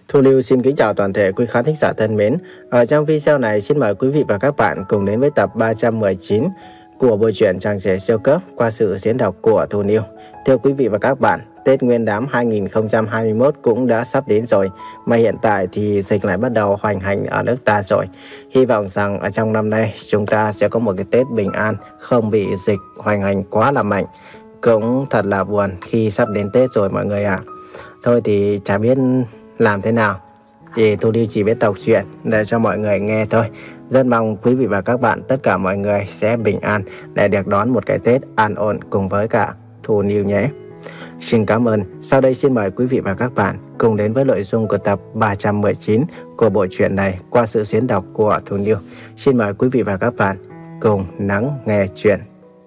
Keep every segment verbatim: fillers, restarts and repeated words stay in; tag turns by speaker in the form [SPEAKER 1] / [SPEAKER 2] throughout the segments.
[SPEAKER 1] Thu Lưu xin kính chào toàn thể quý khán thính giả thân mến. Ở trong video này xin mời quý vị và các bạn cùng đến với tập ba trăm mười chín của bộ truyện Chàng Trẻ Siêu Cấp qua sự diễn đọc của Thu Lưu. Thưa quý vị và các bạn, Tết Nguyên đán hai nghìn không trăm hai mươi mốt cũng đã sắp đến rồi, mà hiện tại thì dịch lại bắt đầu hoành hành ở nước ta rồi. Hy vọng rằng ở trong năm nay chúng ta sẽ có một cái Tết bình an, không bị dịch hoành hành quá là mạnh. Cũng thật là buồn khi sắp đến Tết rồi mọi người ạ. À. Thôi thì chả biết làm thế nào, thì Thu Lưu chỉ biết đọc truyện để cho mọi người nghe thôi. Rất mong quý vị và các bạn, tất cả mọi người sẽ bình an để được đón một cái Tết an ổn cùng với cả Thu Lưu nhé. Xin cảm ơn. Sau đây xin mời quý vị và các bạn cùng đến với nội dung của tập ba trăm mười chín của bộ truyện này qua sự diễn đọc của Thu Lưu. Xin mời quý vị và các bạn cùng lắng nghe truyện.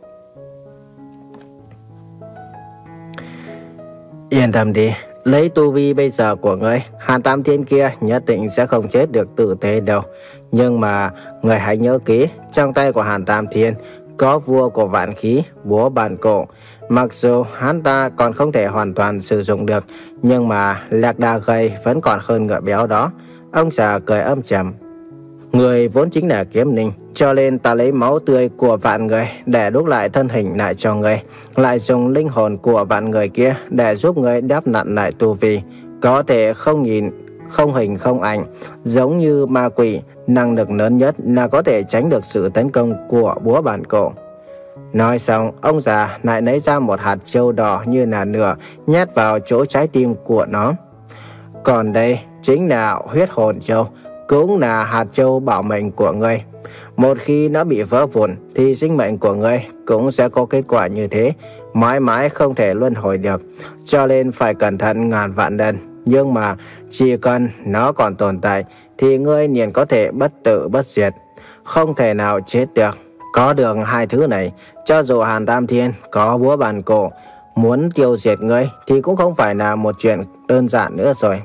[SPEAKER 1] Yên tâm đi, lấy tu vi bây giờ của ngươi, Hàn Tam Thiên kia nhất định sẽ không chết được tử tế đâu. Nhưng mà người hãy nhớ kỹ, trong tay của Hàn Tam Thiên có vua của vạn khí, búa bàn cổ. Mặc dù hắn ta còn không thể hoàn toàn sử dụng được, nhưng mà lạc đà gầy vẫn còn hơn ngựa béo đó. Ông già cười âm trầm. Người vốn chính là kiếm linh, cho nên ta lấy máu tươi của vạn người để đúc lại thân hình lại cho người, lại dùng linh hồn của vạn người kia để giúp người đắp nặn lại tu vi, có thể không nhìn, không hình không ảnh, giống như ma quỷ. Năng lực lớn nhất là có thể tránh được sự tấn công của búa bàn cổ. Nói xong, ông già lại lấy ra một hạt châu đỏ như là nửa, nhét vào chỗ trái tim của nó. Còn đây chính là huyết hồn châu, cũng là hạt châu bảo mệnh của ngươi. Một khi nó bị vỡ vụn thì sinh mệnh của ngươi cũng sẽ có kết quả như thế, mãi mãi không thể luân hồi được. Cho nên phải cẩn thận ngàn vạn lần. Nhưng mà chỉ cần nó còn tồn tại thì ngươi liền có thể bất tử bất diệt, không thể nào chết được. Có được hai thứ này, cho dù Hàn Tam Thiên có búa bàn cổ, muốn tiêu diệt ngươi thì cũng không phải là một chuyện đơn giản nữa rồi.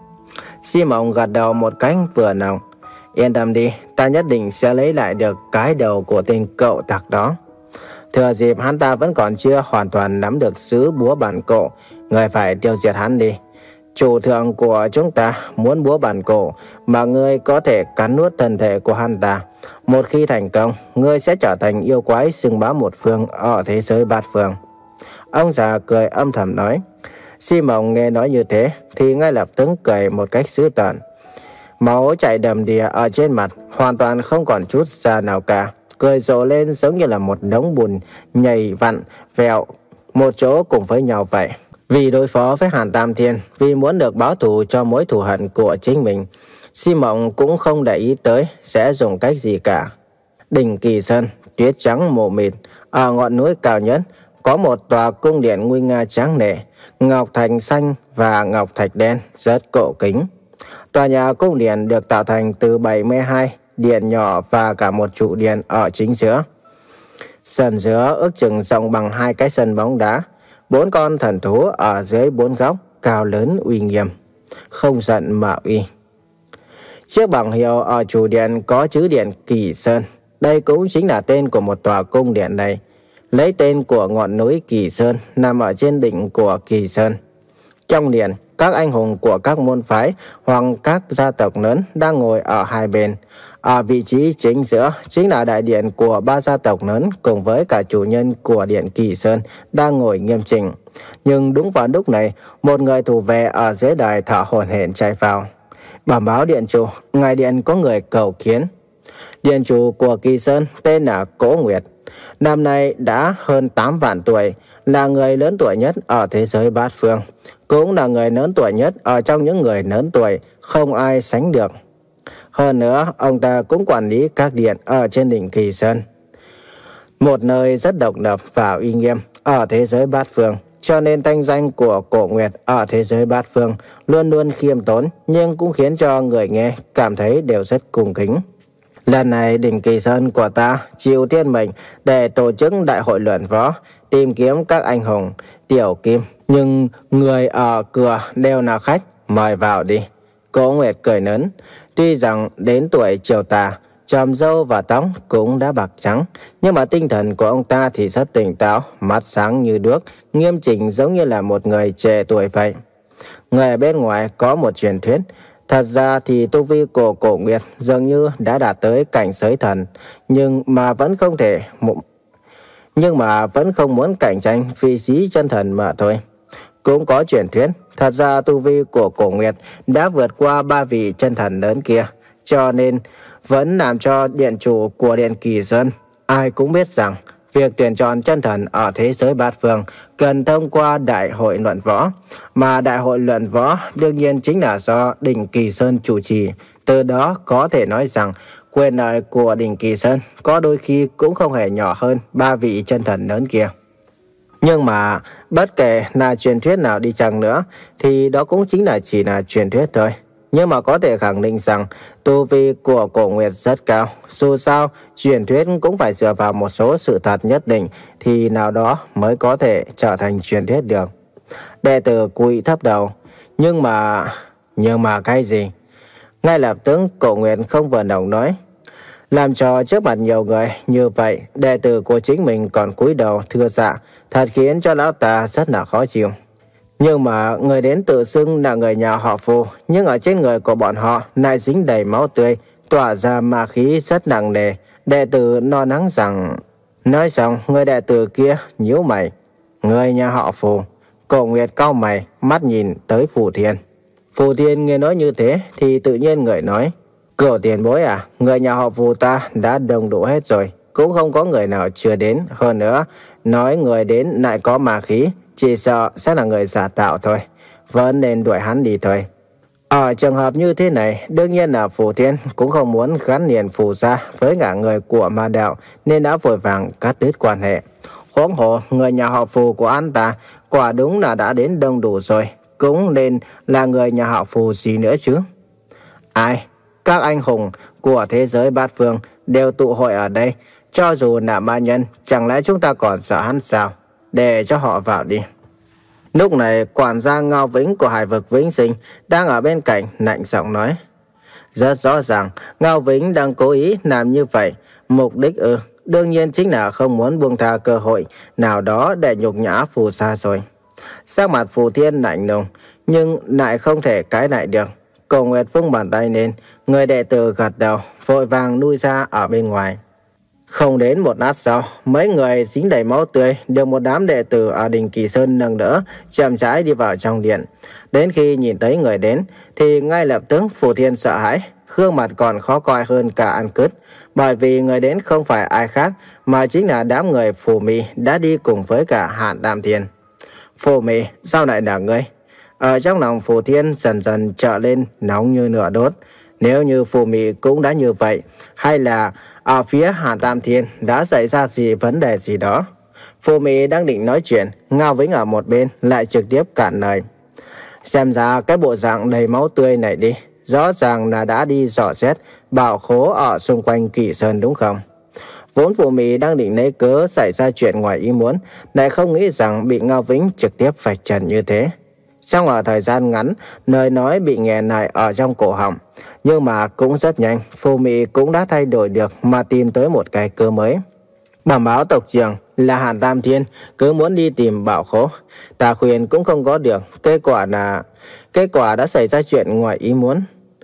[SPEAKER 1] Si Mộng gật đầu một cách vừa lòng. Yên tâm đi, ta nhất định sẽ lấy lại được cái đầu của tên cậu tặc đó. Thừa dịp hắn ta vẫn còn chưa hoàn toàn nắm được sứ búa bàn cổ, ngươi phải tiêu diệt hắn đi. Chủ thượng của chúng ta muốn búa bàn cổ, mà ngươi có thể cắn nuốt thân thể của hắn ta. Một khi thành công, ngươi sẽ trở thành yêu quái xưng bá một phương ở thế giới bát phương. Ông già cười âm thầm nói. Si Mộng nghe nói như thế thì ngay lập tức cười một cách dữ tợn. Máu chảy đầm đìa ở trên mặt, hoàn toàn không còn chút da nào cả. Cười rộ lên giống như là một đống bùn nhầy vặn vẹo một chỗ cùng với nhau vậy. Vì đối phó với Hàn Tam Thiên, vì muốn được báo thù cho mối thù hận của chính mình, Si Mộng cũng không để ý tới sẽ dùng cách gì cả. Đỉnh Kỳ Sơn, tuyết trắng mù mịt, ở ngọn núi cao nhất có một tòa cung điện nguy nga tráng lệ, ngọc thạch xanh và ngọc thạch đen rất cổ kính. Tòa nhà cung điện được tạo thành từ bảy mươi hai điện nhỏ và cả một trụ điện ở chính giữa. Sân giữa ước chừng rộng bằng hai cái sân bóng đá. Bốn con thần thú ở dưới bốn góc, cao lớn uy nghiêm, không giận mà uy. Chiếc bảng hiệu ở chủ điện có chữ điện Kỳ Sơn. Đây cũng chính là tên của một tòa cung điện này, lấy tên của ngọn núi Kỳ Sơn nằm ở trên đỉnh của Kỳ Sơn. Trong điện, các anh hùng của các môn phái hoặc các gia tộc lớn đang ngồi ở hai bên. Ở vị trí chính giữa chính là đại điện của ba gia tộc lớn cùng với cả chủ nhân của điện Kỳ Sơn đang ngồi nghiêm chỉnh. Nhưng đúng vào lúc này, một người thủ vệ ở dưới đài thở hổn hển chạy vào. Bẩm báo điện chủ, ngài điện có người cầu kiến. Điện chủ của Kỳ Sơn tên là Cố Nguyệt. Năm nay đã hơn tám vạn tuổi, là người lớn tuổi nhất ở thế giới bát phương, cũng là người lớn tuổi nhất ở trong những người lớn tuổi, không ai sánh được. Hơn nữa, ông ta cũng quản lý các điện ở trên đỉnh Kỳ Sơn, một nơi rất độc lập và uy nghiêm ở thế giới bát phương. Cho nên thanh danh của Cổ Nguyệt ở thế giới bát phương luôn luôn khiêm tốn, nhưng cũng khiến cho người nghe cảm thấy đều rất cung kính. Lần này đỉnh Kỳ Sơn của ta chịu thiên mệnh để tổ chức đại hội luận võ, tìm kiếm các anh hùng tiểu kim, nhưng người ở cửa đều là khách, mời vào đi. Cố Nguyệt cười lớn. Tuy rằng đến tuổi chiều tà, chòm râu và tóc cũng đã bạc trắng, nhưng mà tinh thần của ông ta thì rất tỉnh táo, mắt sáng như đuốc, nghiêm chỉnh giống như là một người trẻ tuổi vậy. Người ở bên ngoài có một truyền thuyết, thật ra thì tu vi của Cổ Nguyệt dường như đã đạt tới cảnh giới thần, nhưng mà vẫn không thể nhưng mà vẫn không muốn cạnh tranh vị trí chân thần mà thôi. Cũng có truyền thuyết, thật ra tu vi của Cổ Nguyệt đã vượt qua ba vị chân thần lớn kia, cho nên vẫn làm cho điện chủ của Điện Kỳ Sơn ai cũng biết rằng việc tuyển chọn chân thần ở thế giới bát phương cần thông qua đại hội luận võ, mà đại hội luận võ đương nhiên chính là do Đỉnh Kỳ Sơn chủ trì. Từ đó có thể nói rằng quyền lợi của Đỉnh Kỳ Sơn có đôi khi cũng không hề nhỏ hơn ba vị chân thần lớn kia. Nhưng mà bất kể là truyền thuyết nào đi chăng nữa thì đó cũng chính là chỉ là truyền thuyết thôi. Nhưng mà có thể khẳng định rằng tu vi của Cổ Nguyệt rất cao. Dù sao, truyền thuyết cũng phải dựa vào một số sự thật nhất định thì nào đó mới có thể trở thành truyền thuyết được. Đệ tử cúi thấp đầu. Nhưng mà... Nhưng mà cái gì? Ngay lập tức Cổ Nguyệt không vừa lòng nói. Làm cho trước mặt nhiều người như vậy, đệ tử của chính mình còn cúi đầu thưa dạ, thật khiến cho lão ta rất là khó chịu. Nhưng mà người đến tự xưng là người nhà họ Phù, nhưng ở trên người của bọn họ lại dính đầy máu tươi, tỏa ra ma khí rất nặng nề. Đệ tử lo lắng rằng... Nói xong, người đệ tử kia nhíu mày. Người nhà họ Phù. Cổ Nguyệt cau mày, mắt nhìn tới Phù Thiên. Phù Thiên nghe nói như thế thì tự nhiên người nói. Cửu tiền bối à, người nhà họ Phù ta đã đông đủ hết rồi, cũng không có người nào chưa đến. Hơn nữa, nói người đến lại có ma khí, chỉ sợ sẽ là người giả tạo thôi, vẫn nên đuổi hắn đi thôi. Ở trường hợp như thế này, đương nhiên là Phù Thiên cũng không muốn gắn liền Phù gia với cả người của ma đạo, nên đã vội vàng cắt đứt quan hệ. Huống hồ người nhà họ Phù của anh ta quả đúng là đã đến đông đủ rồi, cũng nên là người nhà họ Phù gì nữa chứ. Ai? Các anh hùng của thế giới bát phương đều tụ hội ở đây. Cho dù là ma nhân, chẳng lẽ chúng ta còn sợ hắn sao? Để cho họ vào đi. Lúc này quản gia Ngao Vĩnh của Hải vực Vĩnh Sinh đang ở bên cạnh lạnh giọng nói. Rất rõ ràng Ngao Vĩnh đang cố ý làm như vậy. Mục đích ư đương nhiên chính là không muốn buông tha cơ hội nào đó để nhục nhã Phù gia rồi. Sắc mặt Phù Thiên lạnh lùng, nhưng lại không thể cãi lại được. Cổ Nguyệt vung bàn tay lên, người đệ tử gật đầu, vội vàng lui ra ở bên ngoài. Không đến một lát sau, mấy người dính đầy máu tươi được một đám đệ tử ở Đỉnh Kỳ Sơn nâng đỡ, chậm rãi đi vào trong điện. Đến khi nhìn thấy người đến, thì ngay lập tức Phù Thiên sợ hãi, gương mặt còn khó coi hơn cả ăn cứt, bởi vì người đến không phải ai khác mà chính là đám người Phù Mị đã đi cùng với cả Hàn Tam Thiên. Phù Mị, sao lại là ngươi? Ở trong lòng Phù Thiên dần dần trở lên nóng như lửa đốt. Nếu như Phù Mị cũng đã như vậy, hay là ở phía Hàn Tam Thiên đã xảy ra gì vấn đề gì đó? Phù Mị đang định nói chuyện, Ngao Vĩnh ở một bên lại trực tiếp cản lời. Xem ra cái bộ dạng đầy máu tươi này đi, rõ ràng là đã đi dò xét bảo khố ở xung quanh Kỳ Sơn đúng không? Vốn Phù Mị đang định lấy cớ xảy ra chuyện ngoài ý muốn, lại không nghĩ rằng bị Ngao Vĩnh trực tiếp vạch trần như thế. Trong ở thời gian ngắn, lời nói bị nghẹn lại ở trong cổ họng. Nhưng mà cũng rất nhanh, Phù Mị cũng đã thay đổi được mà tìm tới một cái cớ mới. Bẩm báo tộc trưởng là Hàn Tam Thiên cứ muốn đi tìm bảo khố. Ta khuyên cũng không có được, kết quả là... Kết quả đã xảy ra chuyện ngoài ý muốn.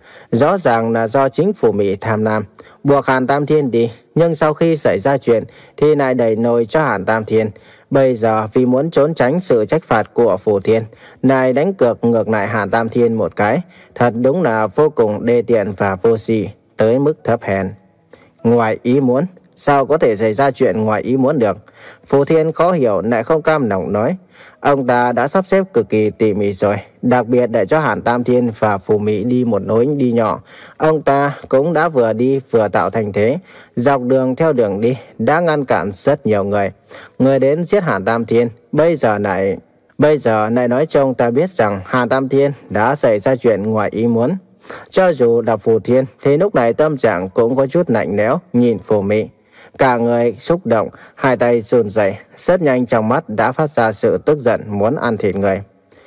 [SPEAKER 1] Rõ ràng là do chính Phù Mị tham lam, buộc Hàn Tam Thiên đi. Nhưng sau khi xảy ra chuyện thì lại đẩy nồi cho Hàn Tam Thiên. Bây giờ vì muốn trốn tránh sự trách phạt của Phù Thiên, lại đánh cược ngược lại Hàn Tam Thiên một cái. Thật đúng là vô cùng đê tiện và vô sỉ, tới mức thấp hèn. Ngoài ý muốn? Sao có thể xảy ra chuyện ngoài ý muốn được? Phù Thiên khó hiểu lại không cam lòng nói. Ông ta đã sắp xếp cực kỳ tỉ mỉ rồi, đặc biệt để cho Hàn Tam Thiên và Phù Mị đi một lối đi nhỏ. Ông ta cũng đã vừa đi vừa tạo thành thế, dọc đường theo đường đi đã ngăn cản rất nhiều người. Người đến giết Hàn Tam Thiên, bây giờ lại bây giờ lại nói cho ông ta biết rằng Hàn Tam Thiên đã xảy ra chuyện ngoài ý muốn. Cho dù là Phù Thiên thì lúc này tâm trạng cũng có chút lạnh lẽo nhìn Phù Mị. Cả người xúc động, hai tay run rẩy, rất nhanh trong mắt đã phát ra sự tức giận muốn ăn thịt người.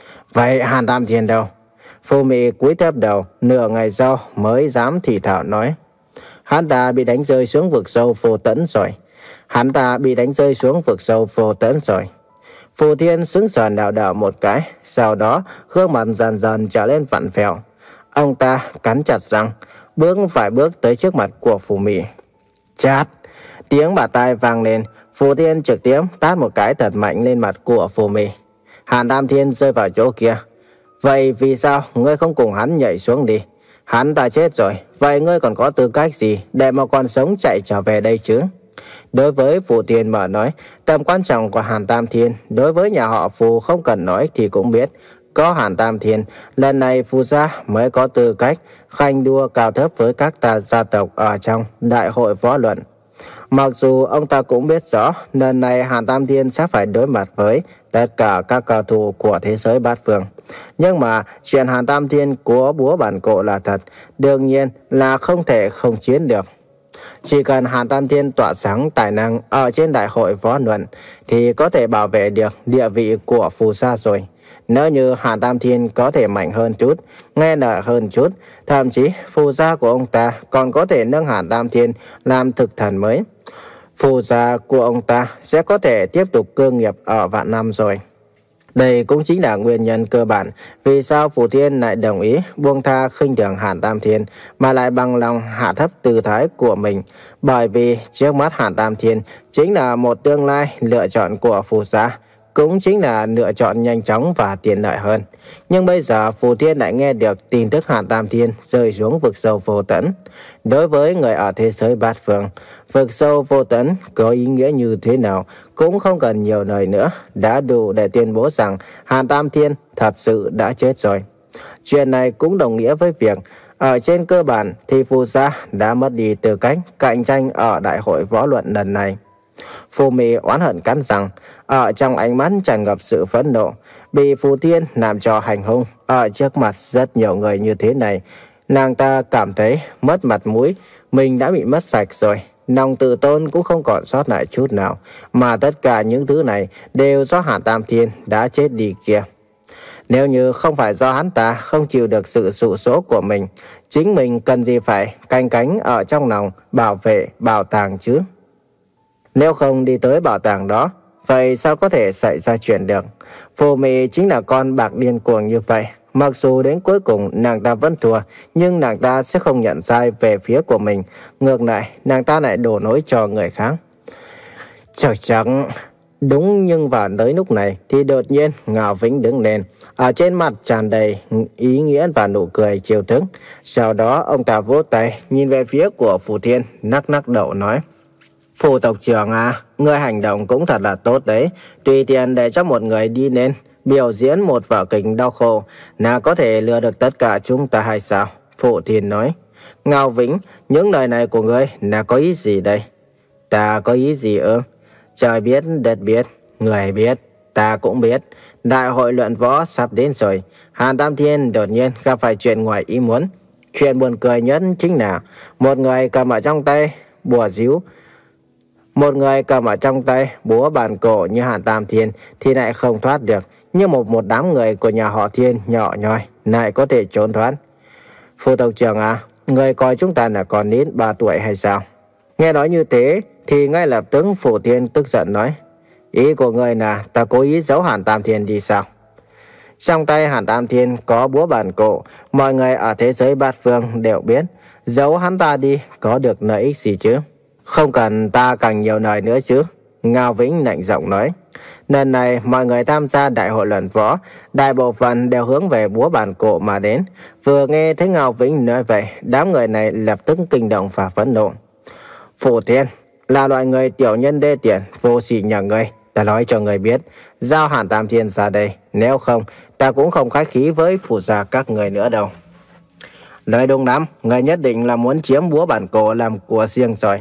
[SPEAKER 1] Vậy Hàn Tam Thiên đâu? Phù Mị cúi thấp đầu, nửa ngày sau mới dám thì thào nói. Hắn ta bị đánh rơi xuống vực sâu vô tận rồi. Hắn ta bị đánh rơi xuống vực sâu vô tận rồi. Phù Thiên sững sờ lảo đảo một cái, sau đó gương mặt dần dần trở lên vặn vẹo. Ông ta cắn chặt răng, bước vài bước tới trước mặt của Phù Mị. Chát! Tiếng bạt tai vang lên, Phù Thiên trực tiếp tát một cái thật mạnh lên mặt của Phù Mị. Hàn Tam Thiên rơi vào chỗ kia. Vậy vì sao ngươi không cùng hắn nhảy xuống đi? Hắn ta chết rồi, vậy ngươi còn có tư cách gì để mà còn sống chạy trở về đây chứ? Đối với Phù Thiên mà nói, tầm quan trọng của Hàn Tam Thiên đối với nhà họ Phù không cần nói thì cũng biết. Có Hàn Tam Thiên, lần này Phù gia mới có tư cách khanh đua cao thấp với các ta gia tộc ở trong đại hội võ luận. Mặc dù ông ta cũng biết rõ lần này Hàn Tam Thiên sẽ phải đối mặt với tất cả các cao thủ của thế giới bát phương. Nhưng mà chuyện Hàn Tam Thiên của búa bản cổ là thật, đương nhiên là không thể không chiến được. Chỉ cần Hàn Tam Thiên tỏa sáng tài năng ở trên đại hội võ luận thì có thể bảo vệ được địa vị của Phù gia rồi. Nếu như Hàn Tam Thiên có thể mạnh hơn chút, nghe lời hơn chút, thậm chí Phù gia của ông ta còn có thể nâng Hàn Tam Thiên làm thực thần mới. Phù gia của ông ta sẽ có thể tiếp tục cơ nghiệp ở vạn năm rồi. Đây cũng chính là nguyên nhân cơ bản vì sao Phù Thiên lại đồng ý buông tha khinh thường Hàn Tam Thiên mà lại bằng lòng hạ thấp tư thái của mình. Bởi vì trước mắt Hàn Tam Thiên chính là một tương lai lựa chọn của Phù gia, cũng chính là lựa chọn nhanh chóng và tiện lợi hơn. Nhưng bây giờ Phù Thiên lại nghe được tin tức Hàn Tam Thiên rơi xuống vực sâu vô tận. Đối với người ở thế giới bát phương, vực sâu vô tận có ý nghĩa như thế nào cũng không cần nhiều lời nữa, đã đủ để tuyên bố rằng Hàn Tam Thiên thật sự đã chết rồi. Chuyện này cũng đồng nghĩa với việc ở trên cơ bản thì Phù gia đã mất đi tư cách cạnh tranh ở đại hội võ luận lần này. Phù Mị oán hận cắn răng, ở trong ánh mắt tràn ngập sự phẫn nộ. Bị Phù Thiên làm cho hành hung ở trước mặt rất nhiều người như thế này, nàng ta cảm thấy mất mặt mũi, mình đã bị mất sạch rồi. Lòng tự tôn cũng không còn sót lại chút nào, mà tất cả những thứ này đều do Hàn Tam Thiên đã chết đi kia. Nếu như không phải do hắn ta không chịu được sự sụ số của mình, chính mình cần gì phải canh cánh ở trong lòng bảo vệ bảo tàng chứ? Nếu không đi tới bảo tàng đó, vậy sao có thể xảy ra chuyện được? Phù Mị chính là con bạc điên cuồng như vậy. Mặc dù đến cuối cùng nàng ta vẫn thua, nhưng nàng ta sẽ không nhận sai về phía của mình. Ngược lại, nàng ta lại đổ lỗi cho người khác. Chắc chắn. Đúng, nhưng vào tới lúc này thì đột nhiên Ngao Vĩnh đứng lên, ở trên mặt tràn đầy ý nghĩa và nụ cười trêu thức. Sau đó ông ta vỗ tay nhìn về phía của Phù Thiên, nắc nắc đầu nói: Phù tộc trưởng à, người hành động cũng thật là tốt đấy. Tùy tiện để cho một người đi lên biểu diễn một vở kịch đau khổ là có thể lừa được tất cả chúng ta hay sao? Phù Thiên nói. Ngao Vĩnh, những lời này của ngươi là có ý gì đây? Ta có ý gì ư? Trời biết, đất biết, người biết, ta cũng biết. Đại hội luận võ sắp đến rồi. Hàn Tam Thiên đột nhiên gặp phải chuyện ngoài ý muốn. Chuyện buồn cười nhất chính là một người cầm ở trong tay bùa díu, một người cầm ở trong tay búa bàn cổ như Hàn Tam Thiên thì lại không thoát được, nhưng một một đám người của nhà họ Thiên nhỏ nhoi lại có thể trốn thoát. Phù tộc trưởng à, người coi chúng ta là con nít ba tuổi hay sao? Nghe nói như thế thì ngay lập tức Phù Thiên tức giận nói: Ý của người là ta cố ý giấu Hàn Tam Thiên đi sao? Trong tay Hàn Tam Thiên có búa bàn cổ, mọi người ở thế giới bát phương đều biết. Giấu hắn ta đi có được lợi ích gì chứ? Không cần ta càng nhiều lời nữa chứ, Ngao Vĩnh lạnh giọng nói. Lần này mọi người tham gia đại hội luận võ, đại bộ phận đều hướng về búa bàn cổ mà đến. Vừa nghe thấy Ngao Vĩnh nói vậy, đám người này lập tức kinh động và phẫn nộ. Phù Thiên là loại người tiểu nhân đê tiện, vô sỉ nhà ngươi. Ta nói cho người biết, giao Hàn Tam Thiên ra đây, nếu không ta cũng không khách khí với Phù gia các người nữa đâu. Nói đúng lắm, người nhất định là muốn chiếm búa bàn cổ làm của riêng rồi.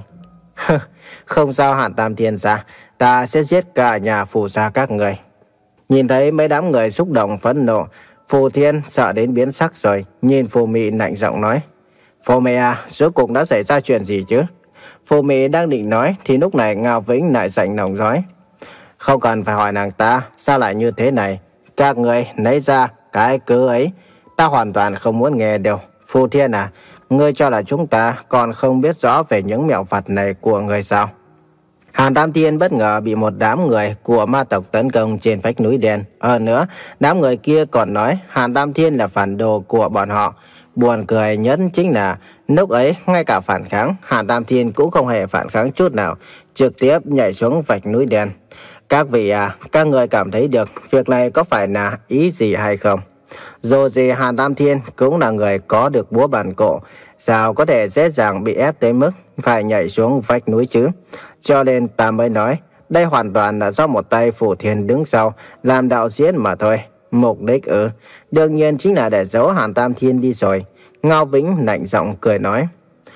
[SPEAKER 1] Không giao Hàn Tam Thiên ra, ta sẽ giết cả nhà Phù gia các người. Nhìn thấy mấy đám người xúc động phẫn nộ, Phù Thiên sợ đến biến sắc rồi, nhìn Phù Mị lạnh giọng nói: Phù Mị à, rốt cuộc đã xảy ra chuyện gì chứ? Phù Mị đang định nói thì lúc này Ngao Vĩnh lại giận lòng nói: Không cần phải hỏi nàng ta, sao lại như thế này? Các người lấy ra cái cớ ấy, ta hoàn toàn không muốn nghe đâu. Phù Thiên à, ngươi cho là chúng ta còn không biết rõ về những mẹo vặt này của người sao? Hàn Tam Thiên bất ngờ bị một đám người của ma tộc tấn công trên vách núi đen. Hơn nữa, đám người kia còn nói Hàn Tam Thiên là phản đồ của bọn họ. Buồn cười nhất chính là lúc ấy ngay cả phản kháng, Hàn Tam Thiên cũng không hề phản kháng chút nào, trực tiếp nhảy xuống vách núi đen. Các vị à, các người cảm thấy được việc này có phải là ý gì hay không? Dù gì Hàn Tam Thiên cũng là người có được búa bản cổ, sao có thể dễ dàng bị ép tới mức phải nhảy xuống vách núi chứ? Cho nên ta mới nói, đây hoàn toàn là do một tay Phù Thiên đứng sau làm đạo diễn mà thôi. Mục đích ư? Đương nhiên chính là để giấu Hàn Tam Thiên đi rồi. Ngao Vĩnh lạnh giọng cười nói,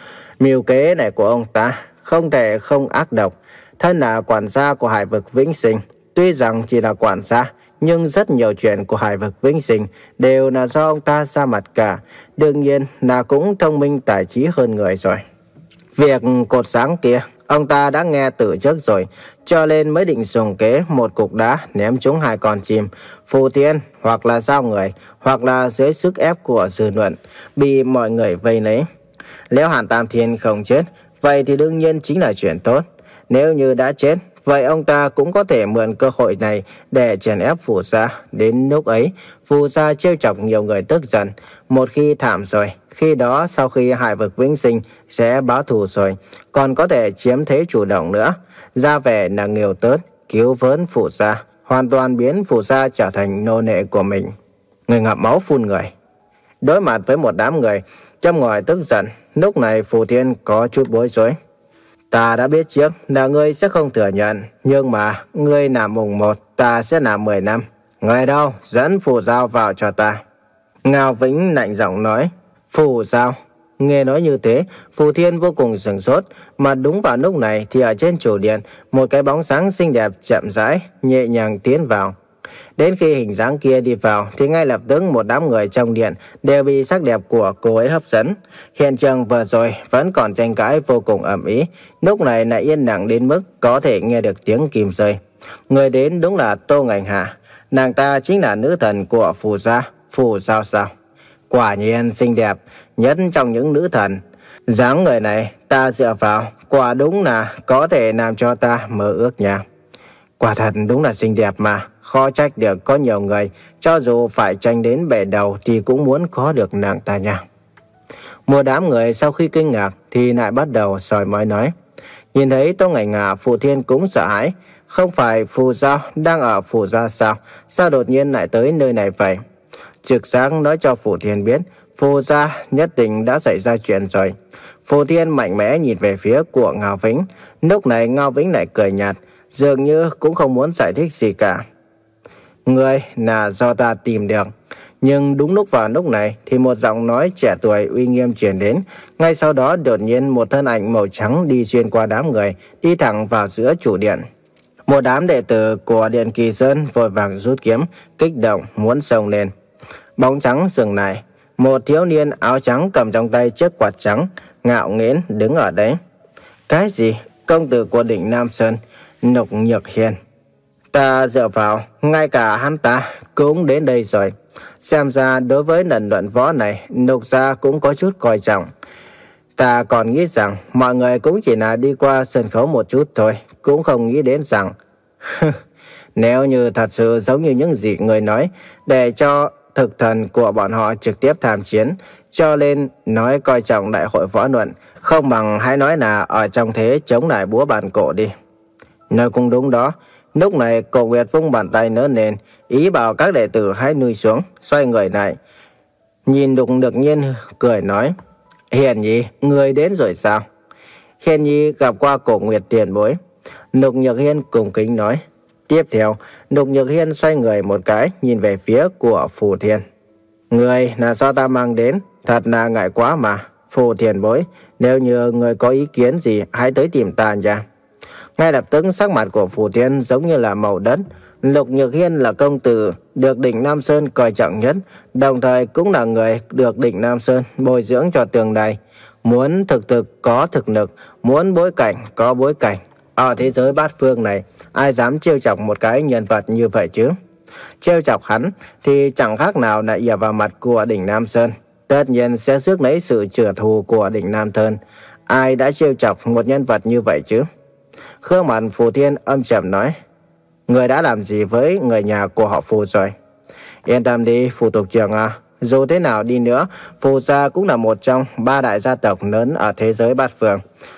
[SPEAKER 1] mưu kế này của ông ta không thể không ác độc. Thân là quản gia của Hải vực Vĩnh Sinh, tuy rằng chỉ là quản gia, nhưng rất nhiều chuyện của Hải vực Vĩnh Sinh đều là do ông ta ra mặt cả. Đương nhiên là cũng thông minh tài trí hơn người rồi. Việc cột sáng kia, ông ta đã nghe từ trước rồi, cho nên mới định dùng kế một cục đá ném trúng hai con chim. Phù Thiên hoặc là sao người, hoặc là dưới sức ép của dư luận, bị mọi người vây lấy. Nếu Hàn Tam Thiên không chết, vậy thì đương nhiên chính là chuyện tốt. Nếu như đã chết, vậy ông ta cũng có thể mượn cơ hội này để chèn ép Phù gia. Đến lúc ấy, Phù gia trêu chọc nhiều người tức giận. Một khi thảm rồi, khi đó sau khi Hải vực Vĩnh Sinh sẽ báo thù rồi, còn có thể chiếm thế chủ động nữa. Ra vẻ là nghèo tớt, cứu vớn Phù gia, hoàn toàn biến Phù gia trở thành nô lệ của mình. Người ngậm máu phun người. Đối mặt với một đám người trong ngoài tức giận, lúc này Phù Thiên có chút bối rối. Ta đã biết trước là ngươi sẽ không thừa nhận, nhưng mà ngươi làm mùng một, ta sẽ làm mười năm. Người đâu, dẫn Phù Giao vào cho ta. Ngao Vĩnh lạnh giọng nói, Phù Giao. Nghe nói như thế, Phù Thiên vô cùng sửng sốt, mà đúng vào lúc này thì ở trên chủ điện, một cái bóng sáng xinh đẹp chậm rãi, nhẹ nhàng tiến vào. Đến khi hình dáng kia đi vào thì ngay lập tức một đám người trong điện đều bị sắc đẹp của cô ấy hấp dẫn. Hiện trường vừa rồi vẫn còn tranh cãi vô cùng ầm ĩ, lúc này lại yên lặng đến mức có thể nghe được tiếng kim rơi. Người đến đúng là Tô Ngành Hà, nàng ta chính là nữ thần của Phù gia, Phù Giao sao. Quả nhiên xinh đẹp nhất trong những nữ thần. Dáng người này ta dựa vào, quả đúng là có thể làm cho ta mơ ước nha. Quả thật đúng là xinh đẹp mà, khó trách được có nhiều người cho dù phải tranh đến bể đầu thì cũng muốn có được nàng ta nha. Một đám người sau khi kinh ngạc thì lại bắt đầu soi mói nói. Nhìn thấy Tô Ngành Hà, Phù Thiên cũng sợ hãi. Không phải Phù Giao đang ở Phù gia sao? Sao đột nhiên lại tới nơi này vậy? Trực giác nói cho Phù Thiên biết Phù gia nhất định đã xảy ra chuyện rồi. Phù Thiên mạnh mẽ nhìn về phía của Ngao Vĩnh. Lúc này Ngao Vĩnh lại cười nhạt, dường như cũng không muốn giải thích gì cả. Người là do ta tìm được. Nhưng đúng lúc vào lúc này thì một giọng nói trẻ tuổi uy nghiêm truyền đến. Ngay sau đó đột nhiên một thân ảnh màu trắng đi xuyên qua đám người, đi thẳng vào giữa chủ điện. Một đám đệ tử của Điện Kỳ Sơn vội vàng rút kiếm, kích động muốn xông lên. Bóng trắng dừng lại, một thiếu niên áo trắng cầm trong tay chiếc quạt trắng, ngạo nghễ đứng ở đấy. Cái gì? Công tử của Định Nam Sơn, Nục Nhược Hiên. Ta dựa vào, ngay cả hắn ta cũng đến đây rồi. Xem ra đối với lần luận võ này, Nục gia cũng có chút coi trọng. Ta còn nghĩ rằng mọi người cũng chỉ là đi qua sân khấu một chút thôi, cũng không nghĩ đến rằng nếu như thật sự giống như những gì người nói, để cho thực thần của bọn họ trực tiếp tham chiến, cho nên nói coi trọng đại hội võ luận, không bằng hãy nói là ở trong thế chống lại búa bản cổ đi. Nói cũng đúng đó. Lúc này Cổ Nguyệt vung bàn tay lớn lên, ý bảo các đệ tử hãy nuôi xuống, xoay người lại. Nhìn Đục Nhược Nhiên cười nói, Hiền Nhi, người đến rồi sao? Hiền Nhi gặp qua Cổ Nguyệt tiền bối. Đục Nhược Hiên cùng kính nói. Tiếp theo, Đục Nhược Hiên xoay người một cái, nhìn về phía của Phù Thiên. Người là do ta mang đến, thật là ngại quá mà. Phù tiền bối, nếu như người có ý kiến gì, hãy tới tìm ta nha. Ngay lập tức sắc mặt của Phù Thiên giống như là màu đất. Lục Nhược Hiên là công tử được Định Nam Sơn coi trọng nhất, đồng thời cũng là người được Định Nam Sơn bồi dưỡng cho tương lai. Muốn thực thực có thực lực, muốn bối cảnh có bối cảnh. Ở thế giới bát phương này, ai dám trêu chọc một cái nhân vật như vậy chứ? Trêu chọc hắn thì chẳng khác nào là ỉa vào mặt của Định Nam Sơn. Tất nhiên sẽ rước lấy sự chừa thù của Định Nam Sơn. Ai đã trêu chọc một nhân vật như vậy chứ? Gương mặt Phù Thiên âm trầm nói, người đã làm gì với người nhà của họ Phù rồi? Yên tâm đi, Phù Tộc trưởng à. Dù thế nào đi nữa, Phù gia cũng là một trong ba đại gia tộc lớn ở thế giới bát phương.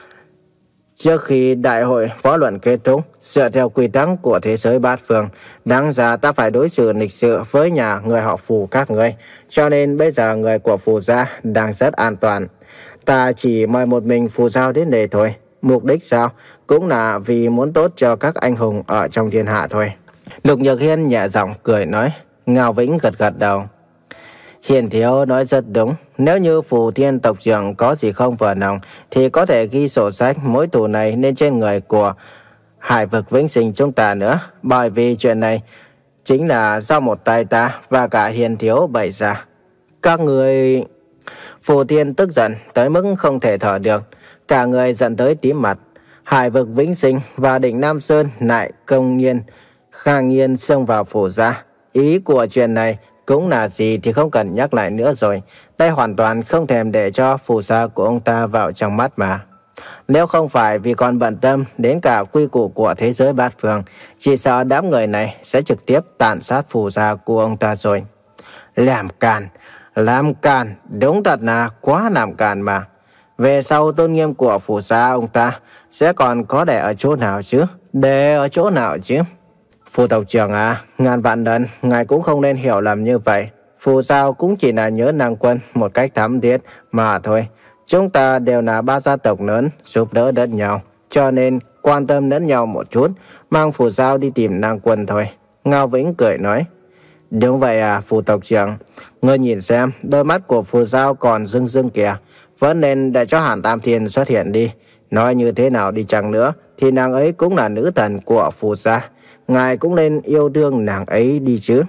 [SPEAKER 1] Trước khi đại hội võ luận kết thúc, dựa theo quy tắc của thế giới bát phương, đáng ra ta phải đối xử lịch sự với nhà người họ Phù các ngươi. Cho nên bây giờ người của Phù gia đang rất an toàn. Ta chỉ mời một mình Phù Giao đến đây thôi. Mục đích sao? Cũng là vì muốn tốt cho các anh hùng ở trong thiên hạ thôi. Lục Nhược Hiên nhẹ giọng cười nói. Ngao Vĩnh gật gật đầu. Hiền thiếu nói rất đúng. Nếu như Phù Thiên tộc trưởng có gì không vừa lòng thì có thể ghi sổ sách mối thù này lên trên người của Hải vực Vĩnh Sinh chúng ta nữa. Bởi vì chuyện này chính là do một tay ta và cả Hiền thiếu bày ra. Các người... Phù Thiên tức giận tới mức không thể thở được. Cả người giận tới tím mặt. Hải vực Vĩnh Sinh và đỉnh Nam Sơn lại công nhiên khang nhiên xông vào Phù gia. Ý của chuyện này cũng là gì thì không cần nhắc lại nữa rồi. Đây hoàn toàn không thèm để cho Phù gia của ông ta vào trong mắt mà. Nếu không phải vì còn bận tâm đến cả quy củ của thế giới bát phương, chỉ sợ đám người này sẽ trực tiếp tàn sát Phù gia của ông ta rồi. Làm càn, làm càn, đúng thật là quá làm càn mà. Về sau tôn nghiêm của Phù gia ông ta sẽ còn có để ở chỗ nào chứ? Để ở chỗ nào chứ? Phù tộc trưởng à, ngàn vạn lần, ngài cũng không nên hiểu lầm như vậy. Phù Giao cũng chỉ là nhớ Năng Quân một cách thắm thiết mà thôi. Chúng ta đều là ba gia tộc lớn, giúp đỡ lẫn nhau. Cho nên quan tâm lẫn nhau một chút, mang Phù Giao đi tìm Năng Quân thôi. Ngao Vĩnh cười nói. Đúng vậy à, Phù tộc trưởng. Ngươi nhìn xem, đôi mắt của Phù Giao còn rưng rưng kìa. Vẫn nên để cho Hàn Tam Thiên xuất hiện đi. Nói như thế nào đi chăng nữa, thì nàng ấy cũng là nữ thần của Phù gia. Ngài cũng nên yêu thương nàng ấy đi chứ.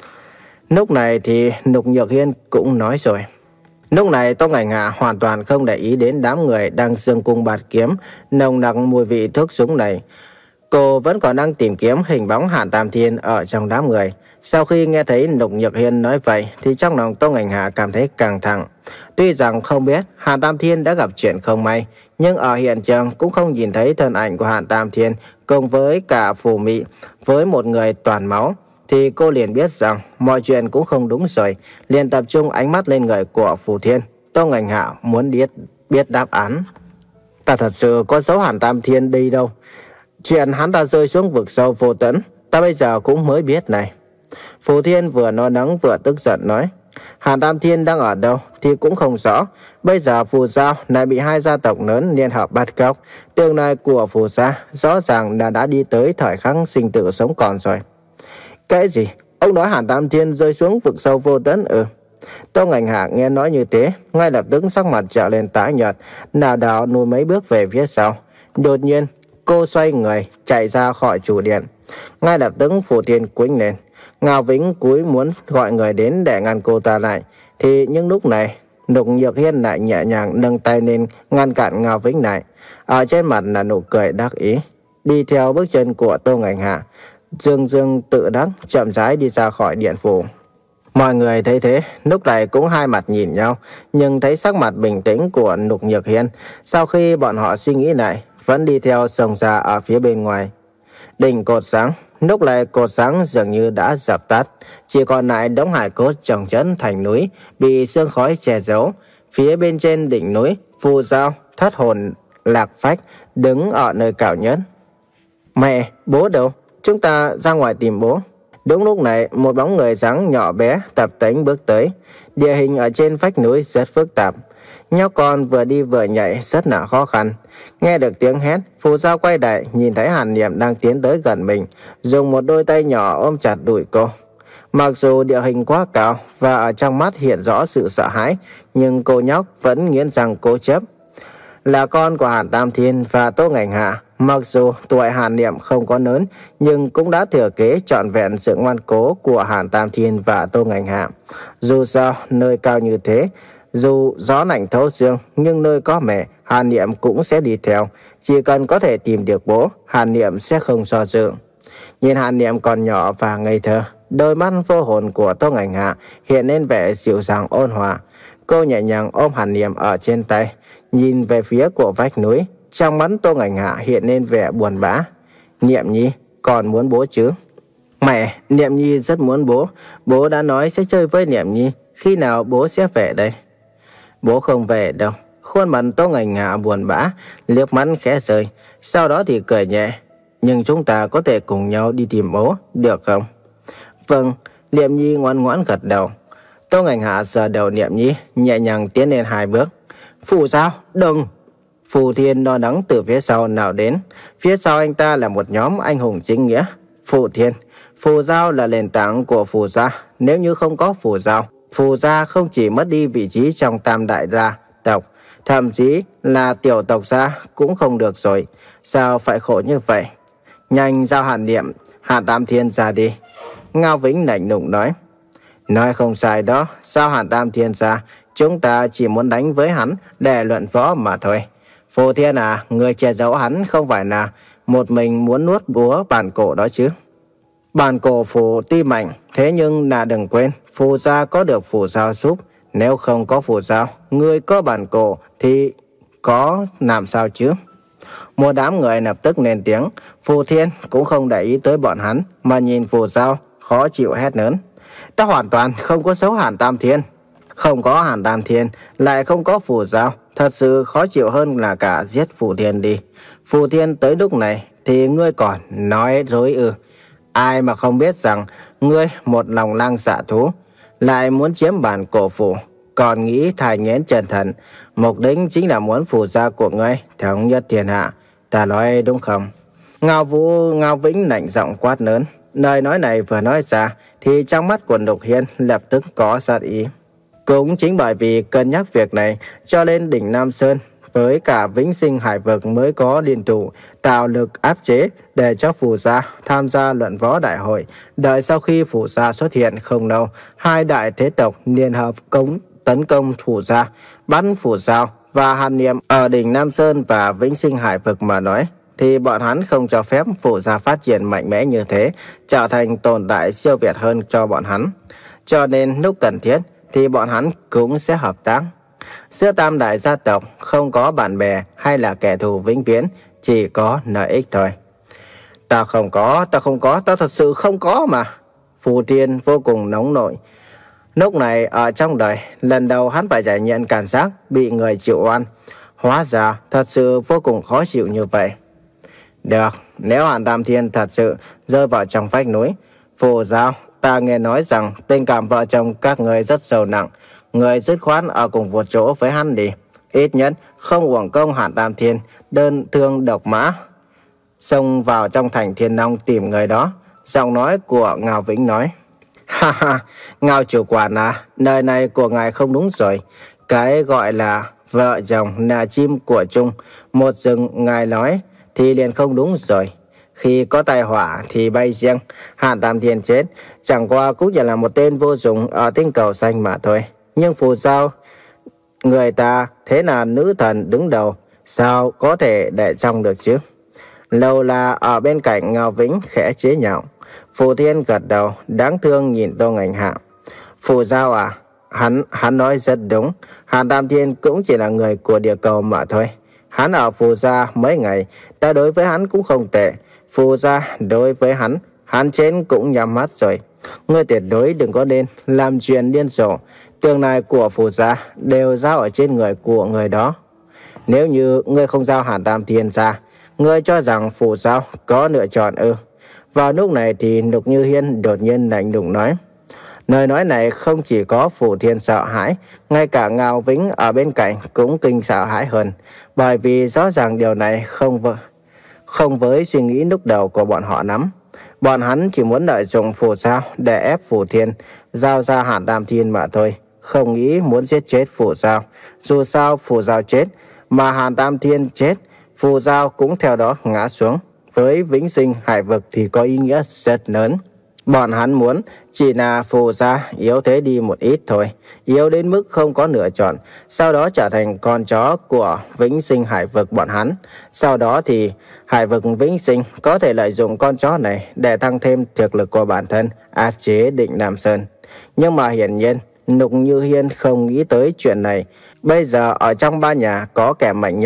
[SPEAKER 1] Lúc này thì Lục Nhược Hiên cũng nói rồi. Lúc này Tô Ngải Hạ hoàn toàn không để ý đến đám người đang dương cung bạt kiếm, nồng nặc mùi vị thuốc súng này. Cô vẫn còn đang tìm kiếm hình bóng Hàn Tam Thiên ở trong đám người. Sau khi nghe thấy Lục Nhược Hiên nói vậy thì trong lòng Tô Ngải Hạ cảm thấy căng thẳng. Tuy rằng không biết Hàn Tam Thiên đã gặp chuyện không may, nhưng ở hiện trường cũng không nhìn thấy thân ảnh của Hàn Tam Thiên cùng với cả Phù Mị với một người toàn máu, thì cô liền biết rằng mọi chuyện cũng không đúng rồi, liền tập trung ánh mắt lên người của Phù Thiên. Tô Ngải Hạ muốn biết biết đáp án. Ta thật sự có giấu Hàn Tam Thiên đi đâu. Chuyện hắn ta rơi xuống vực sâu vô tận, ta bây giờ cũng mới biết này. Phù Thiên vừa lo lắng vừa tức giận nói. Hàn Tam Thiên đang ở đâu thì cũng không rõ. Bây giờ Phù Giao lại bị hai gia tộc lớn liên hợp bắt cóc. Tương lai của Phù gia rõ ràng là đã đi tới thời khắc sinh tử sống còn rồi. Cái gì? Ông nói Hàn Tam Thiên rơi xuống vực sâu vô tận ừ? Tô Ngải Hạ nghe nói như thế, ngay lập tức sắc mặt trở lên tái nhợt, nào đảo lùi mấy bước về phía sau. Đột nhiên, cô xoay người chạy ra khỏi chủ điện. Ngay lập tức Phù Thiên quýnh lên. Ngao Vĩnh cúi muốn gọi người đến để ngăn cô ta lại, thì những lúc này Lục Nhược Hiên lại nhẹ nhàng nâng tay lên ngăn cản Ngao Vĩnh lại. Ở trên mặt là nụ cười đắc ý. Đi theo bước chân của Tô Ngải Hạ, dương dương tự đắc chậm rãi đi ra khỏi điện phủ. Mọi người thấy thế, lúc này cũng hai mặt nhìn nhau, nhưng thấy sắc mặt bình tĩnh của Lục Nhược Hiên, sau khi bọn họ suy nghĩ lại, vẫn đi theo sông ra ở phía bên ngoài. Đỉnh cột sáng, lúc này cột sáng dường như đã dập tắt, chỉ còn lại đống hải cốt chồng chất thành núi, bị sương khói che giấu. Phía bên trên đỉnh núi, Phù Giao, Thất Hồn, Lạc Phách đứng ở nơi cao nhất. Mẹ, bố đâu? Chúng ta ra ngoài tìm bố. Đúng lúc này, một bóng người trắng nhỏ bé tập tễnh bước tới. Địa hình ở trên vách núi rất phức tạp. Nhóc con vừa đi vừa nhảy rất là khó khăn. Nghe được tiếng hét, Phù Giao quay lại nhìn thấy Hàn Niệm đang tiến tới gần mình, dùng một đôi tay nhỏ ôm chặt đùi cô. Mặc dù địa hình quá cao và ở trong mắt hiện rõ sự sợ hãi, nhưng cô nhóc vẫn nghiến răng cố chấp. Là con của Hàn Tam Thiên và Tô Ngải Hạ, mặc dù tuổi Hàn Niệm không có lớn, nhưng cũng đã thừa kế trọn vẹn sự ngoan cố của Hàn Tam Thiên và Tô Ngải Hạ. Dù sao, nơi cao như thế, dù gió lạnh thấu xương, nhưng nơi có mẹ, Hàn Niệm cũng sẽ đi theo. Chỉ cần có thể tìm được bố, Hàn Niệm sẽ không do dự. Nhìn Hàn Niệm còn nhỏ và ngây thơ, đôi mắt vô hồn của Tô Ngải Hạ hiện lên vẻ dịu dàng ôn hòa. Cô nhẹ nhàng ôm Hàn Niệm ở trên tay, nhìn về phía của vách núi, Trong mắt Tô Ngành Hạ hiện lên vẻ buồn bã. Niệm Nhi, còn muốn bố chứ? Mẹ, Niệm Nhi rất muốn bố. Bố đã nói sẽ chơi với Niệm Nhi. Khi nào bố sẽ về đây? Bố không về đâu. Khuôn mặt Tô Ngành Hạ buồn bã, liếc mắt khẽ rơi. Sau đó thì cười nhẹ. Nhưng chúng ta có thể cùng nhau đi tìm bố, được không? Vâng, Niệm Nhi ngoan ngoãn gật đầu. Tô Ngành Hạ sờ đầu Niệm Nhi, nhẹ nhàng tiến lên hai bước. Phù Giao, đừng! Phù Thiên lo lắng từ phía sau nào đến. Phía sau anh ta là một nhóm anh hùng chính nghĩa. Phù Thiên, Phù Giao là nền tảng của Phù gia. Nếu như không có Phù Giao, Phù gia không chỉ mất đi vị trí trong tam đại gia tộc, thậm chí là tiểu tộc gia cũng không được rồi. Sao phải khổ như vậy? Nhanh giao Hàn Niệm, Hàn Tam Thiên ra đi. Ngao Vĩnh lạnh lùng nói. Nói không sai đó, sao Hàn Tam Thiên ra? Chúng ta chỉ muốn đánh với hắn để luận võ mà thôi. Phù Thiên à, người che giấu hắn không phải là một mình muốn nuốt búa bản cổ đó chứ? Bản cổ Phù tuy mạnh, thế nhưng là đừng quên, Phù gia có được Phù Giao giúp. Nếu không có Phù Giao, người có bản cổ thì có làm sao chứ? Một đám người lập tức lên tiếng. Phù Thiên cũng không để ý tới bọn hắn, mà nhìn Phù Giao khó chịu hét lớn. Ta hoàn toàn không có xấu Hàn Tam Thiên. Không có Hàn Tam Thiên, lại không có Phù Giao. Thật sự khó chịu hơn là cả giết Phù Thiên đi. Phù Thiên tới lúc này thì ngươi còn nói dối ư? Ai mà không biết rằng ngươi một lòng lang dạ thú, lại muốn chiếm bản cổ phủ, còn nghĩ thai nghén chân thần, mục đích chính là muốn Phù gia của ngươi thống nhất thiên hạ. Ta nói đúng không? Ngao Vũ, Ngao Vĩnh lạnh giọng quát lớn. Lời nói này vừa nói ra thì trong mắt của Lục Hiên lập tức có sát ý. Cũng chính bởi vì cân nhắc việc này cho nên đỉnh Nam Sơn với cả Vĩnh Sinh Hải Vực mới có liên thủ tạo lực áp chế để cho Phù gia tham gia luận võ đại hội. Đợi sau khi Phù gia xuất hiện không lâu, hai đại thế tộc liên hợp công tấn công Phù gia, bắn Phù Giao và Hàn Niệm ở đỉnh Nam Sơn và Vĩnh Sinh Hải Vực mà nói, thì bọn hắn không cho phép Phù gia phát triển mạnh mẽ như thế, trở thành tồn tại siêu việt hơn cho bọn hắn. Cho nên lúc cần thiết thì bọn hắn cũng sẽ hợp tác. Giữa tam đại gia tộc không có bạn bè hay là kẻ thù vĩnh viễn, chỉ có lợi ích thôi. Ta không có, ta không có, ta thật sự không có mà. Phù Thiên vô cùng nóng nổi. Lúc này ở trong đời, lần đầu hắn phải trải nghiệm cảm giác bị người chịu oan. Hóa ra thật sự vô cùng khó chịu như vậy. Được, nếu Hàn Tam Thiên thật sự rơi vào trong vách núi, Phù Giao, ta nghe nói rằng tình cảm vợ chồng các người rất sâu nặng. Người dứt khoát ở cùng một chỗ với hắn đi. Ít nhất không uổng công Hàn Tam Thiên đơn thương độc mã xông vào trong thành Thiên Long tìm người đó. Giọng nói của Ngao Vĩnh nói. Ha ha, Ngao chủ quản à, nơi này của ngài không đúng rồi. Cái gọi là vợ chồng là chim của chung một rừng, ngài nói thì liền không đúng rồi. Khi có tai họa thì bay riêng. Hàn Tam Thiên chết chẳng qua cũng chỉ là một tên vô dụng ở tinh cầu xanh mà thôi. Nhưng Phù Giao, người ta thế là nữ thần đứng đầu, sao có thể để trong được chứ? Lâu là ở bên cạnh Ngao Vĩnh khẽ chế nhạo. Phù Thiên gật đầu, đáng thương nhìn Tô Ngành Hạ. Phù Giao à, hắn hắn nói rất đúng. Hàn Tam Thiên cũng chỉ là người của địa cầu mà thôi. Hắn ở Phù gia mấy ngày, ta đối với hắn cũng không tệ. Phù gia đối với hắn, hắn chết cũng nhắm mắt rồi. Ngươi tuyệt đối đừng có nên làm chuyện điên rồ. Tương lai của Phù gia đều giao ở trên người của người đó. Nếu như ngươi không giao Hàn Tam Thiên ra, ngươi cho rằng Phù Giao có lựa chọn ư? Vào lúc này thì Lục Như Hiên đột nhiên lạnh lùng nói. Lời nói này không chỉ có Phù Thiên sợ hãi, ngay cả Ngao Vĩnh ở bên cạnh cũng kinh sợ hãi hơn. Bởi vì rõ ràng điều này không vợ, không với suy nghĩ lúc đầu của bọn họ lắm. Bọn hắn chỉ muốn lợi dụng Phù Giao để ép Phù Thiên giao ra Hàn Tam Thiên mà thôi. Không nghĩ muốn giết chết Phù Giao. Dù sao Phù Giao chết mà Hàn Tam Thiên chết, Phù Giao cũng theo đó ngã xuống. Với Vĩnh Sinh Hải Vực thì có ý nghĩa rất lớn. Bọn hắn muốn chỉ là Phù gia yếu thế đi một ít thôi, yếu đến mức không có lựa chọn, sau đó trở thành con chó của Vĩnh Sinh Hải Vực bọn hắn. Sau đó thì Hải Vực Vĩnh Sinh có thể lợi dụng con chó này để tăng thêm thực lực của bản thân, áp chế Định Nam Sơn. Nhưng mà hiển nhiên Lục Như Hiên không nghĩ tới chuyện này. Bây giờ ở trong ba nhà có kẻ mạnh nhất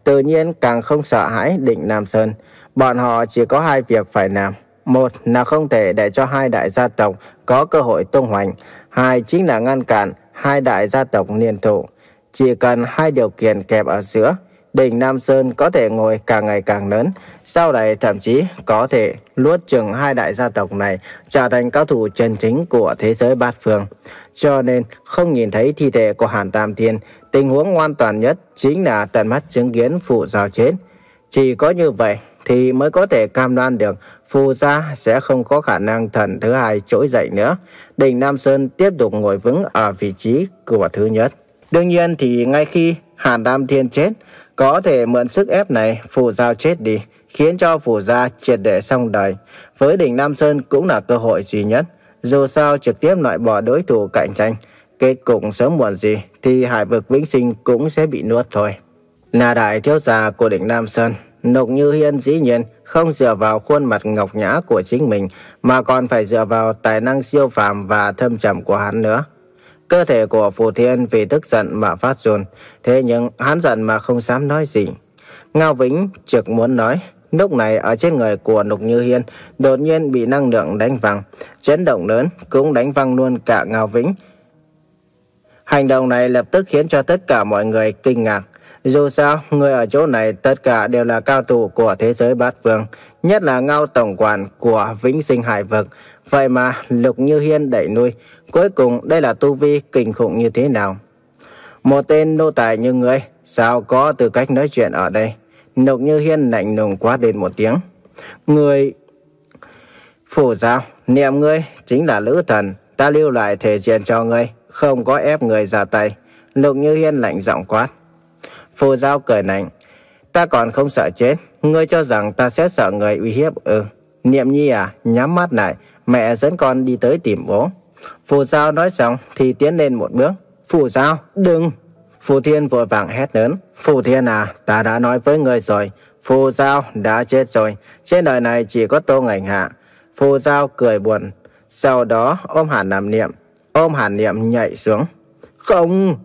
[SPEAKER 1] tự nhiên càng không sợ hãi Định Nam Sơn. Bọn họ chỉ có hai việc phải làm. Một là không thể để cho hai đại gia tộc có cơ hội tung hoành. Hai chính là ngăn cản hai đại gia tộc liên thủ. Chỉ cần hai điều kiện kẹp ở giữa, Định Nam Sơn có thể ngồi càng ngày càng lớn. Sau này thậm chí có thể nuốt chửng hai đại gia tộc này trở thành cao thủ chân chính của thế giới bát phương. Cho nên không nhìn thấy thi thể của Hàn Tam Thiên, tình huống ngoan toàn nhất chính là tận mắt chứng kiến Phù Giao chết. Chỉ có như vậy thì mới có thể cam đoan được Phù gia sẽ không có khả năng thần thứ hai trỗi dậy nữa. Định Nam Sơn tiếp tục ngồi vững ở vị trí của thứ nhất. Đương nhiên thì ngay khi Hàn Tam Thiên chết, có thể mượn sức ép này Phù Giao chết đi, khiến cho Phù gia triệt để xong đời. Với Định Nam Sơn cũng là cơ hội duy nhất. Dù sao trực tiếp loại bỏ đối thủ cạnh tranh, kết cục sớm muộn gì thì Hải Vực Vĩnh Sinh cũng sẽ bị nuốt thôi. Là đại thiếu gia của Định Nam Sơn, Lục Như Hiên dĩ nhiên không dựa vào khuôn mặt ngọc nhã của chính mình, mà còn phải dựa vào tài năng siêu phàm và thâm trầm của hắn nữa. Cơ thể của Phù Thiên vì tức giận mà phát run, thế nhưng hắn giận mà không dám nói gì. Ngao Vĩnh trực muốn nói, lúc này ở trên người của Lục Như Hiên đột nhiên bị năng lượng đánh văng, chấn động lớn cũng đánh văng luôn cả Ngao Vĩnh. Hành động này lập tức khiến cho tất cả mọi người kinh ngạc. Dù sao, người ở chỗ này tất cả đều là cao thủ của thế giới bát phương, nhất là Ngao tổng quản của Vĩnh Sinh Hải Vực. Vậy mà Lục Như Hiên đẩy nuôi, cuối cùng đây là tu vi kinh khủng như thế nào? Một tên nô tài như ngươi, sao có tư cách nói chuyện ở đây? Lục Như Hiên lạnh lùng quát lên một tiếng. Ngươi... Phù Giao, niệm ngươi chính là lữ thần, ta lưu lại thể diện cho ngươi, không có ép người ra tay. Lục Như Hiên lạnh giọng quát. Phù Giao cười lạnh. Ta còn không sợ chết, ngươi cho rằng ta sẽ sợ người uy hiếp ư? Ừ. Niệm Nhi à, nhắm mắt lại, mẹ dẫn con đi tới tìm bố. Phù Giao nói xong thì tiến lên một bước. Phù Giao, đừng! Phù Thiên vội vàng hét lớn. Phù Thiên à, ta đã nói với ngươi rồi, Phù Giao đã chết rồi, trên đời này chỉ có Tô Ngành Hạ. Phù Giao cười buồn, sau đó ôm Hàn Nam Niệm, ôm Hàn Niệm nhảy xuống. Không!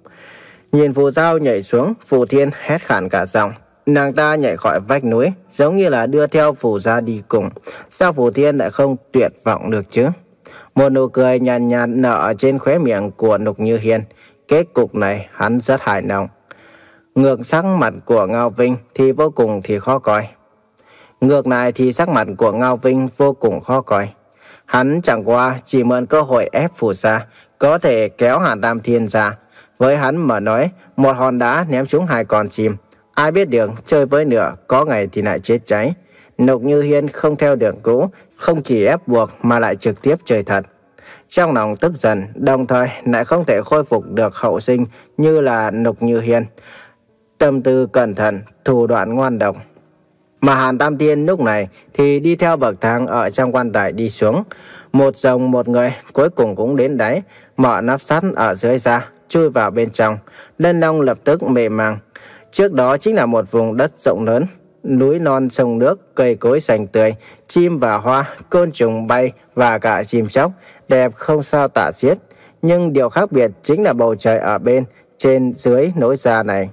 [SPEAKER 1] Nhìn Phù Giao nhảy xuống, Phù Thiên hét khản cả giọng. Nàng ta nhảy khỏi vách núi, giống như là đưa theo Phù gia đi cùng. Sao Phù Thiên lại không tuyệt vọng được chứ? Một nụ cười nhàn nhạt nở trên khóe miệng của Lục Như Hiên. Kết cục này hắn rất hài lòng. Ngược sắc mặt của Ngao Vinh thì vô cùng thì khó coi. Ngược lại thì sắc mặt của Ngao Vinh vô cùng khó coi. Hắn chẳng qua chỉ mượn cơ hội ép Phù gia, có thể kéo Hàn Tam Thiên ra. Với hắn mà nói, một hòn đá ném trúng hai con chim. Ai biết được, chơi với nữa, có ngày thì lại chết cháy. Lục Như Hiên không theo đường cũ, không chỉ ép buộc mà lại trực tiếp chơi thật. Trong lòng tức giận, đồng thời lại không thể khôi phục được hậu sinh như là Lục Như Hiên. Tâm tư cẩn thận, thủ đoạn ngoan độc. Mà Hàn Tam Thiên lúc này thì đi theo bậc thang ở trong quan tài đi xuống. Một dòng một người cuối cùng cũng đến đáy, mở nắp sắt ở dưới ra, chui vào bên trong. Lân long lập tức mềm màng. Trước đó chính là một vùng đất rộng lớn, núi non sông nước, cây cối xanh tươi, chim và hoa, côn trùng bay và cả chim chóc, đẹp không sao tả xiết. Nhưng điều khác biệt chính là bầu trời ở bên trên dưới nối ra này.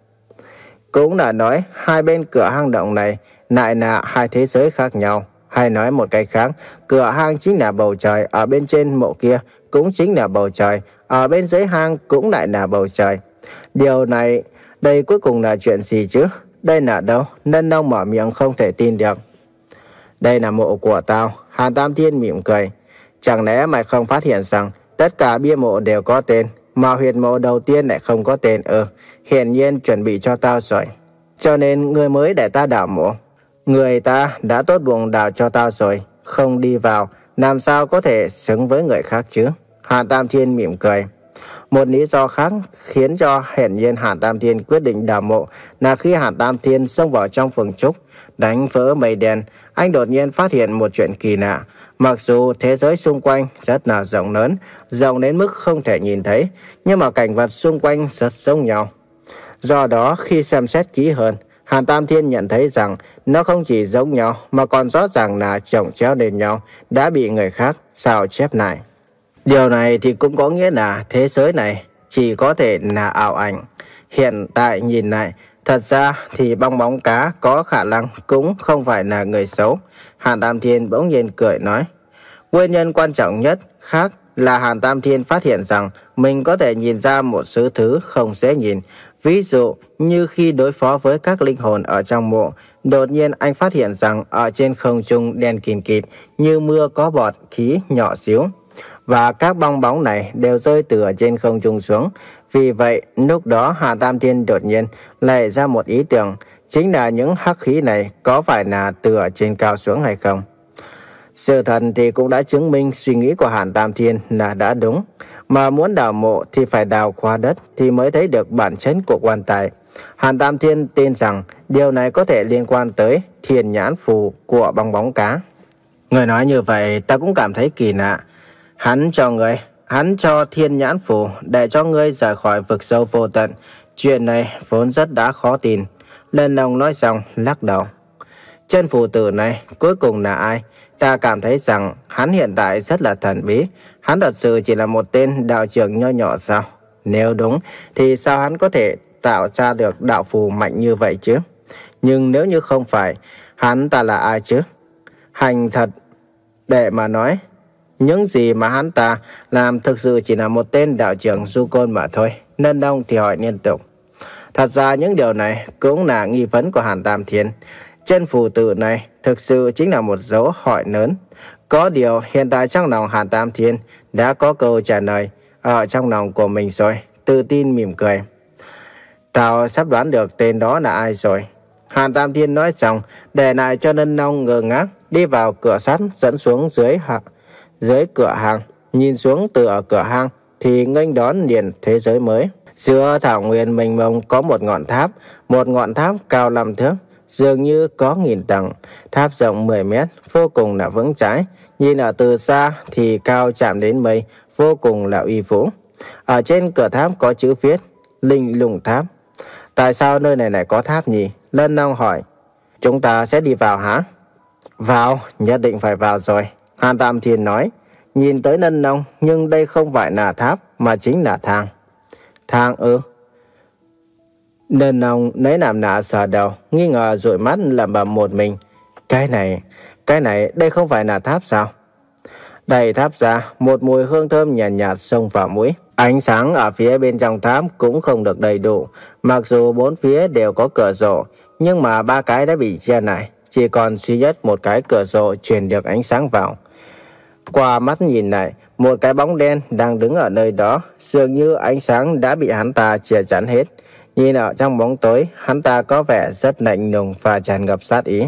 [SPEAKER 1] Cũng đã nói hai bên cửa hang động này lại là hai thế giới khác nhau. Hay nói một cách khác, cửa hang chính là bầu trời, ở bên trên mộ kia cũng chính là bầu trời, ở bên dưới hang cũng lại là bầu trời. Điều này, đây cuối cùng là chuyện gì chứ? Đây là đâu? Lân Long mở miệng không thể tin được. Đây là mộ của tao. Hàn Tam Thiên mỉm cười. Chẳng lẽ mày không phát hiện rằng tất cả bia mộ đều có tên, mà huyệt mộ đầu tiên lại không có tên? Ừ, hiển nhiên chuẩn bị cho tao rồi. Cho nên ngươi mới để ta đào mộ. Người ta đã tốt bụng đào cho tao rồi, không đi vào, làm sao có thể xứng với người khác chứ? Hàn Tam Thiên mỉm cười. Một lý do khác khiến cho hiển nhiên Hàn Tam Thiên quyết định đào mộ là khi Hàn Tam Thiên xông vào trong phường trúc, đánh vỡ mây đen, anh đột nhiên phát hiện một chuyện kỳ lạ. Mặc dù thế giới xung quanh rất là rộng lớn, rộng đến mức không thể nhìn thấy, nhưng mà cảnh vật xung quanh rất giống nhau. Do đó khi xem xét kỹ hơn, Hàn Tam Thiên nhận thấy rằng nó không chỉ giống nhau mà còn rõ ràng là chồng chéo lên nhau, đã bị người khác sao chép lại. Điều này thì cũng có nghĩa là thế giới này chỉ có thể là ảo ảnh. Hiện tại nhìn lại, Thật ra thì bong bóng cá có khả năng cũng không phải là người xấu. Hàn Tam Thiên bỗng nhiên cười nói. Nguyên nhân quan trọng nhất khác là Hàn Tam Thiên phát hiện rằng mình có thể nhìn ra một số thứ không dễ nhìn. Ví dụ như khi đối phó với các linh hồn ở trong mộ, đột nhiên anh phát hiện rằng ở trên không trung đen kịt kịt như mưa có bọt khí nhỏ xíu. Và các bong bóng này đều rơi từ ở trên không trung xuống. Vì vậy, lúc đó Hàn Tam Thiên đột nhiên lại ra một ý tưởng, chính là những hắc khí này có phải là từ ở trên cao xuống hay không? Sự thật thì cũng đã chứng minh suy nghĩ của Hàn Tam Thiên là đã đúng. Mà muốn đào mộ thì phải đào qua đất thì mới thấy được bản chất của quan tài. Hàn Tam Thiên tin rằng điều này có thể liên quan tới thiên nhãn phù của bong bóng cá. Người nói như vậy ta cũng cảm thấy kỳ lạ. Hắn cho người, hắn cho thiên nhãn phù để cho ngươi rời khỏi vực sâu vô tận. Chuyện này vốn rất đã khó tin. Lần Long nói xong lắc đầu. Chân phù tử này cuối cùng là ai? Ta cảm thấy rằng hắn hiện tại rất là thần bí. Hắn thật sự chỉ là một tên đạo trưởng nho nhỏ sao? Nếu đúng thì sao hắn có thể tạo ra được đạo phù mạnh như vậy chứ? Nhưng nếu như không phải, hắn ta là ai chứ? Hành thật để mà nói, những gì mà hắn ta làm thực sự chỉ là một tên đạo trưởng du côn mà thôi. Nên Đông thì hỏi liên tục. Thật ra những điều này cũng là nghi vấn của Hàn Tam Thiên. Chân phù tử này thực sự chính là một dấu hỏi lớn. Có điều hiện tại trong lòng Hàn Tam Thiên đã có câu trả lời ở trong lòng của mình rồi. Tự tin mỉm cười. Tao sắp đoán được tên đó là ai rồi. Hàn Tam Thiên nói xong, để lại cho Nân Long ngơ ngác đi vào cửa sắt dẫn xuống dưới hạ, dưới cửa hàng. Nhìn xuống từ ở cửa hàng thì nghênh đón liền thế giới mới. Giữa thảo nguyên mênh mông có một ngọn tháp, một ngọn tháp cao năm thước, dường như có nghìn tầng. Tháp rộng mười mét, vô cùng là vững chãi. Nhìn ở từ xa thì cao chạm đến mây, vô cùng là uy vũ. Ở trên cửa tháp có chữ viết Linh Lung Tháp. Tại sao nơi này lại có tháp nhỉ? Lân Long hỏi. Chúng ta sẽ đi vào hả? Vào, nhất định phải vào rồi. Hàn Tam Thiên nói. Nhìn tới Lân Long, nhưng đây không phải là tháp mà chính là thang. Thang ư? Lân Long lấy làm lạ sờ đầu, nghi ngờ dụi mắt lẩm bẩm một mình. Cái này, cái này đây không phải là tháp sao? Đẩy tháp ra, một mùi hương thơm nhàn nhạt, nhạt xông vào mũi. Ánh sáng ở phía bên trong tháp cũng không được đầy đủ. Mặc dù bốn phía đều có cửa sổ, nhưng mà ba cái đã bị che lại. Chỉ còn duy nhất một cái cửa sổ truyền được ánh sáng vào. Qua mắt nhìn lại, một cái bóng đen đang đứng ở nơi đó. Dường như ánh sáng đã bị hắn ta che chắn hết. Nhìn ở trong bóng tối, hắn ta có vẻ rất lạnh lùng và tràn ngập sát ý.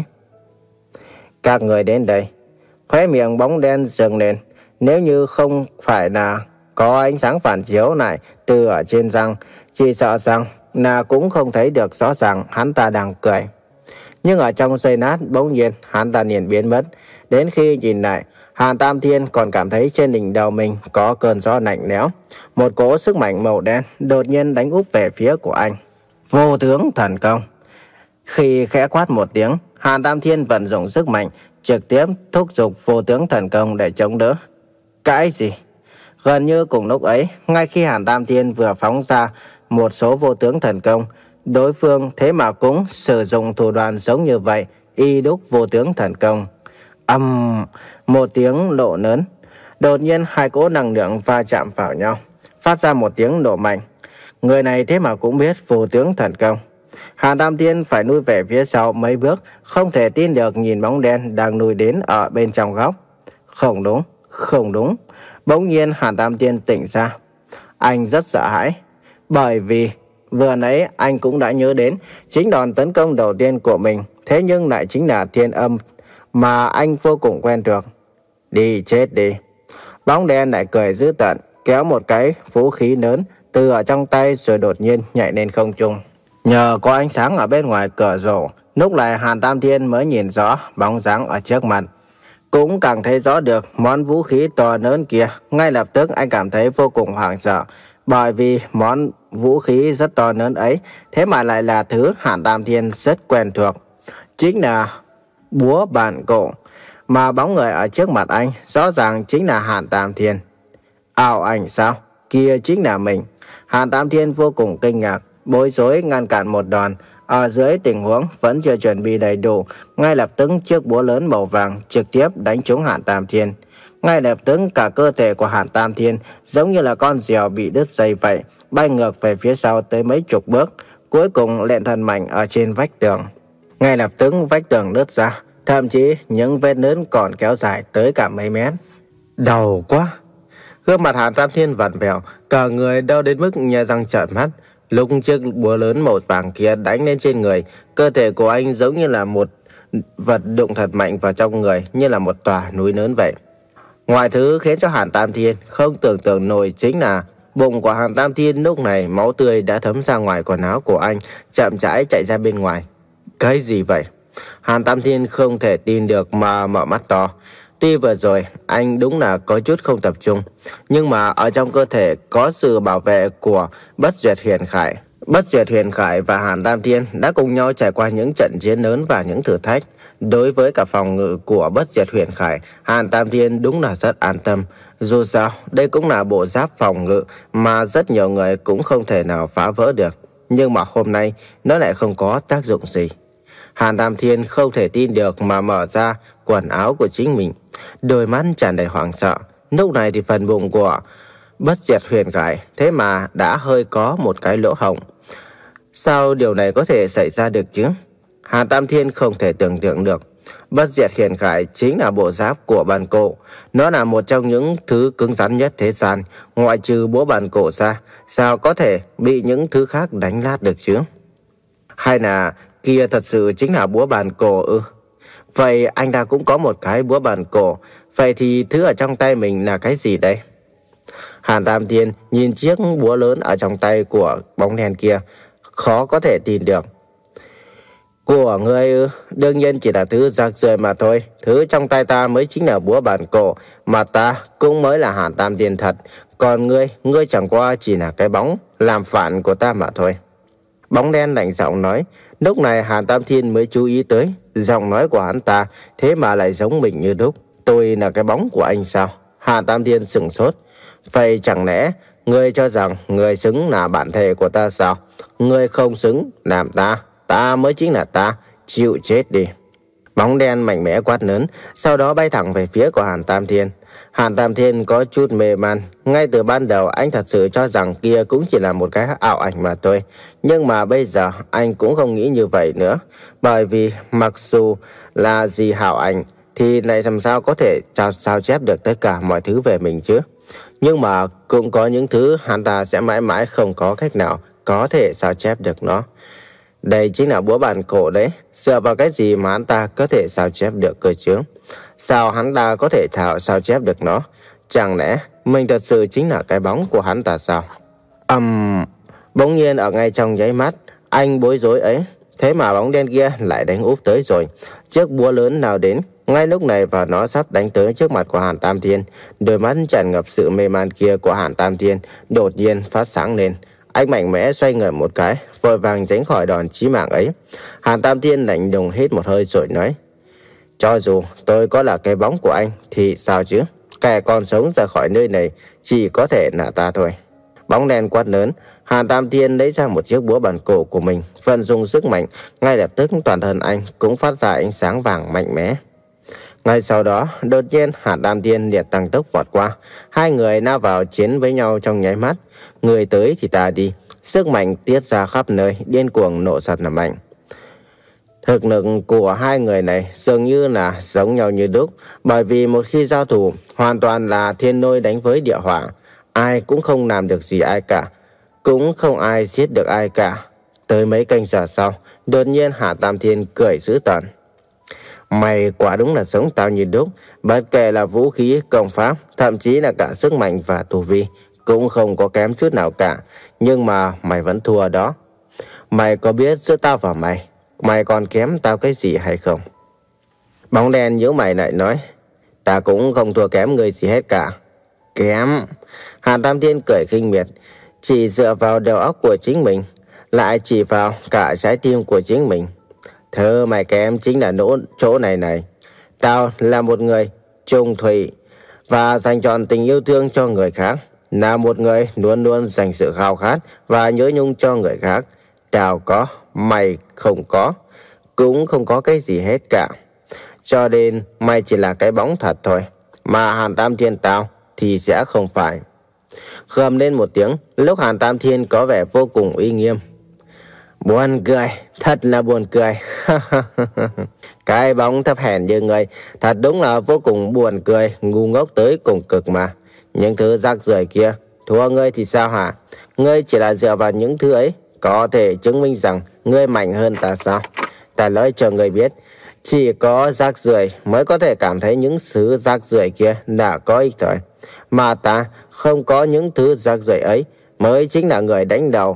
[SPEAKER 1] Các người đến đây. Khóe miệng bóng đen dừng lên. Nếu như không phải là có ánh sáng phản chiếu lại từ ở trên răng, chỉ sợ rằng là cũng không thấy được rõ ràng hắn ta đang cười. Nhưng ở trong giây lát bỗng nhiên hắn ta liền biến mất. Đến khi nhìn lại, Hàn Tam Thiên còn cảm thấy trên đỉnh đầu mình có cơn gió lạnh lẽo. Một cỗ sức mạnh màu đen đột nhiên đánh úp về phía của anh. Vô tướng thần công. Khi khẽ quát một tiếng, Hàn Tam Thiên vận dụng sức mạnh, trực tiếp thúc giục vô tướng thần công để chống đỡ. Cái gì? Gần như cùng lúc ấy, ngay khi Hàn Tam Thiên vừa phóng ra một số vô tướng thần công, đối phương thế mà cũng sử dụng thủ đoạn giống như vậy, y đúc vô tướng thần công. Âm, um, một tiếng nổ lớn. Đột nhiên hai cỗ năng lượng va chạm vào nhau, phát ra một tiếng nổ mạnh. Người này thế mà cũng biết vô tướng thần công. Hàn Tam Thiên phải lui về phía sau mấy bước, không thể tin được nhìn bóng đen đang lùi đến ở bên trong góc. Không đúng, không đúng. Bỗng nhiên Hàn Tam Thiên tỉnh ra. Anh rất sợ hãi, bởi vì vừa nãy anh cũng đã nhớ đến chính đòn tấn công đầu tiên của mình, thế nhưng lại chính là thiên âm mà anh vô cùng quen thuộc. Đi chết đi. Bóng đen lại cười dữ tợn, kéo một cái vũ khí lớn từ ở trong tay rồi đột nhiên nhảy lên không trung. Nhờ có ánh sáng ở bên ngoài cửa sổ, lúc này Hàn Tam Thiên mới nhìn rõ bóng dáng ở trước mặt. Cũng càng thấy rõ được món vũ khí to lớn kia. Ngay lập tức anh cảm thấy vô cùng hoảng sợ, bởi vì món vũ khí rất to lớn ấy thế mà lại là thứ Hàn Tam Thiên rất quen thuộc. Chính là búa bản cổ, mà bóng người ở trước mặt anh rõ ràng chính là Hàn Tam Thiên. Ảo ảnh sao? Kia chính là mình. Hàn Tam Thiên vô cùng kinh ngạc, bối rối ngăn cản một đòn Ở dưới tình huống vẫn chưa chuẩn bị đầy đủ, ngay lập tức chiếc búa lớn màu vàng trực tiếp đánh trúng Hàn Tam Thiên. Ngay lập tức cả cơ thể của Hàn Tam Thiên giống như là con diều bị đứt dây vậy, bay ngược về phía sau tới mấy chục bước, cuối cùng lện thân mạnh ở trên vách tường. Ngay lập tức vách tường nứt ra, thậm chí những vết nứt còn kéo dài tới cả mấy mét. Đau quá! Gương mặt Hàn Tam Thiên vặn vẹo, cả người đau đến mức nhe răng trợn mắt. Lúc chiếc búa lớn màu vàng kia đánh lên trên người, cơ thể của anh giống như là một vật đụng thật mạnh vào trong người, như là một tòa núi lớn vậy. Ngoài thứ khiến cho Hàn Tam Thiên không tưởng tượng nổi chính là bụng của Hàn Tam Thiên lúc này máu tươi đã thấm ra ngoài quần áo của anh, chậm rãi chạy ra bên ngoài. Cái gì vậy? Hàn Tam Thiên không thể tin được mà mở mắt to. Tuy vừa rồi anh đúng là có chút không tập trung, nhưng mà ở trong cơ thể có sự bảo vệ của Bất Duyệt Huyền Khải. Bất Duyệt Huyền Khải và Hàn Tam Thiên đã cùng nhau trải qua những trận chiến lớn và những thử thách. Đối với cả phòng ngự của Bất Diệt Huyền Khải, Hàn Tam Thiên đúng là rất an tâm. Dù sao, đây cũng là bộ giáp phòng ngự mà rất nhiều người cũng không thể nào phá vỡ được. Nhưng mà hôm nay, nó lại không có tác dụng gì. Hàn Tam Thiên không thể tin được mà mở ra quần áo của chính mình. Đôi mắt tràn đầy hoảng sợ. Lúc này thì phần bụng của Bất Diệt Huyền Khải thế mà đã hơi có một cái lỗ hổng. Sao điều này có thể xảy ra được chứ? Hàn Tam Thiên không thể tưởng tượng được. Bất Diệt Huyền Khải chính là bộ giáp của bàn cổ. Nó là một trong những thứ cứng rắn nhất thế gian. Ngoại trừ búa bàn cổ ra, sao có thể bị những thứ khác đánh lát được chứ? Hay là kia thật sự chính là búa bàn cổ ư? Vậy anh ta cũng có một cái búa bàn cổ. Vậy thì thứ ở trong tay mình là cái gì đây? Hàn Tam Thiên nhìn chiếc búa lớn ở trong tay của bóng đen kia, khó có thể tin được. Của ngươi ư? Đương nhiên chỉ là thứ rác rưởi mà thôi. Thứ trong tay ta mới chính là búa bàn cổ, mà ta cũng mới là Hàn Tam Thiên thật. Còn ngươi, ngươi chẳng qua chỉ là cái bóng làm phản của ta mà thôi. Bóng đen lạnh giọng nói. Lúc này Hàn Tam Thiên mới chú ý tới giọng nói của hắn ta thế mà lại giống mình như đúc. Tôi là cái bóng của anh sao? Hàn Tam Thiên sửng sốt. Vậy chẳng lẽ ngươi cho rằng ngươi xứng là bản thể của ta sao? Ngươi không xứng làm ta, ta mới chính là ta, chịu chết đi. Bóng đen mạnh mẽ quát lớn, sau đó bay thẳng về phía của Hàn Tam Thiên. Hàn Tam Thiên có chút mê man. Ngay từ ban đầu anh thật sự cho rằng kia cũng chỉ là một cái ảo ảnh mà thôi. Nhưng mà bây giờ anh cũng không nghĩ như vậy nữa. Bởi vì mặc dù là gì ảo ảnh thì lại làm sao có thể sao, sao chép được tất cả mọi thứ về mình chứ. Nhưng mà cũng có những thứ hắn ta sẽ mãi mãi không có cách nào có thể sao chép được nó. Đây chính là búa bàn cổ đấy. Dựa vào cái gì mà hắn ta có thể sao chép được cơ chứ? Sao hắn ta có thể thảo sao chép được nó? Chẳng lẽ mình thật sự chính là cái bóng của hắn ta sao? Ầm... Um, bỗng nhiên ở ngay trong nháy mắt, anh bối rối ấy. Thế mà bóng đen kia lại đánh úp tới rồi. Chiếc búa lớn nào đến ngay lúc này và nó sắp đánh tới trước mặt của Hàn Tam Thiên. Đôi mắt tràn ngập sự mê man kia của Hàn Tam Thiên đột nhiên phát sáng lên. Anh mạnh mẽ xoay người một cái, vội vàng tránh khỏi đòn chí mạng ấy. Hàn Tam Thiên lạnh lùng hít một hơi rồi nói: cho dù tôi có là cái bóng của anh thì sao chứ? Kẻ còn sống ra khỏi nơi này chỉ có thể là ta thôi. Bóng đen quát lớn. Hàn Tam Thiên lấy ra một chiếc búa bàn cổ của mình, vận dụng sức mạnh, ngay lập tức toàn thân anh cũng phát ra ánh sáng vàng mạnh mẽ. Ngay sau đó, đột nhiên Hàn Tam Thiên liệt tăng tốc vọt qua, hai người lao vào chiến với nhau trong nháy mắt. Người tới thì ta đi, sức mạnh tiết ra khắp nơi, điên cuồng nổ sật là mạnh. Thực lực của hai người này dường như là giống nhau như đúc, bởi vì một khi giao thủ hoàn toàn là thiên lôi đánh với địa hỏa, ai cũng không làm được gì ai cả, cũng không ai giết được ai cả. Tới mấy canh giờ sau, đột nhiên Hàn Tam Thiên cười dữ tợn. Mày quả đúng là sống tao như đúc, bất kể là vũ khí, công pháp, thậm chí là cả sức mạnh và tu vi, cũng không có kém chút nào cả, nhưng mà mày vẫn thua đó. Mày có biết giữa tao và mày, mày còn kém tao cái gì hay không? Bóng đen nhíu mày lại nói: ta cũng không thua kém người gì hết cả. Kém? Hàn Tam Thiên cười khinh miệt. Chỉ dựa vào đầu óc của chính mình, lại chỉ vào cả trái tim của chính mình. Thơ mày kém chính là nỗ chỗ này này. Tao là một người trung thủy và dành trọn tình yêu thương cho người khác, là một người luôn luôn dành sự khao khát và nhớ nhung cho người khác. tao có, mày không có, cũng không có cái gì hết cả. Cho nên mày chỉ là cái bóng thật thôi, mà Hàn Tam Thiên tao thì sẽ không phải. Gầm lên một tiếng, lúc Hàn Tam Thiên có vẻ vô cùng uy nghiêm. Buồn cười, thật là buồn cười. Cái bóng thấp hèn như ngươi, thật đúng là vô cùng buồn cười, ngu ngốc tới cùng cực mà. Những thứ rác rưởi kia, thua ngươi thì sao hả? Ngươi chỉ là dựa vào những thứ ấy, có thể chứng minh rằng ngươi mạnh hơn ta sao? Ta nói cho ngươi biết, chỉ có rác rưởi mới có thể cảm thấy những thứ rác rưởi kia đã có ích thôi. Mà ta không có những thứ rác rưởi ấy, mới chính là người đánh đầu.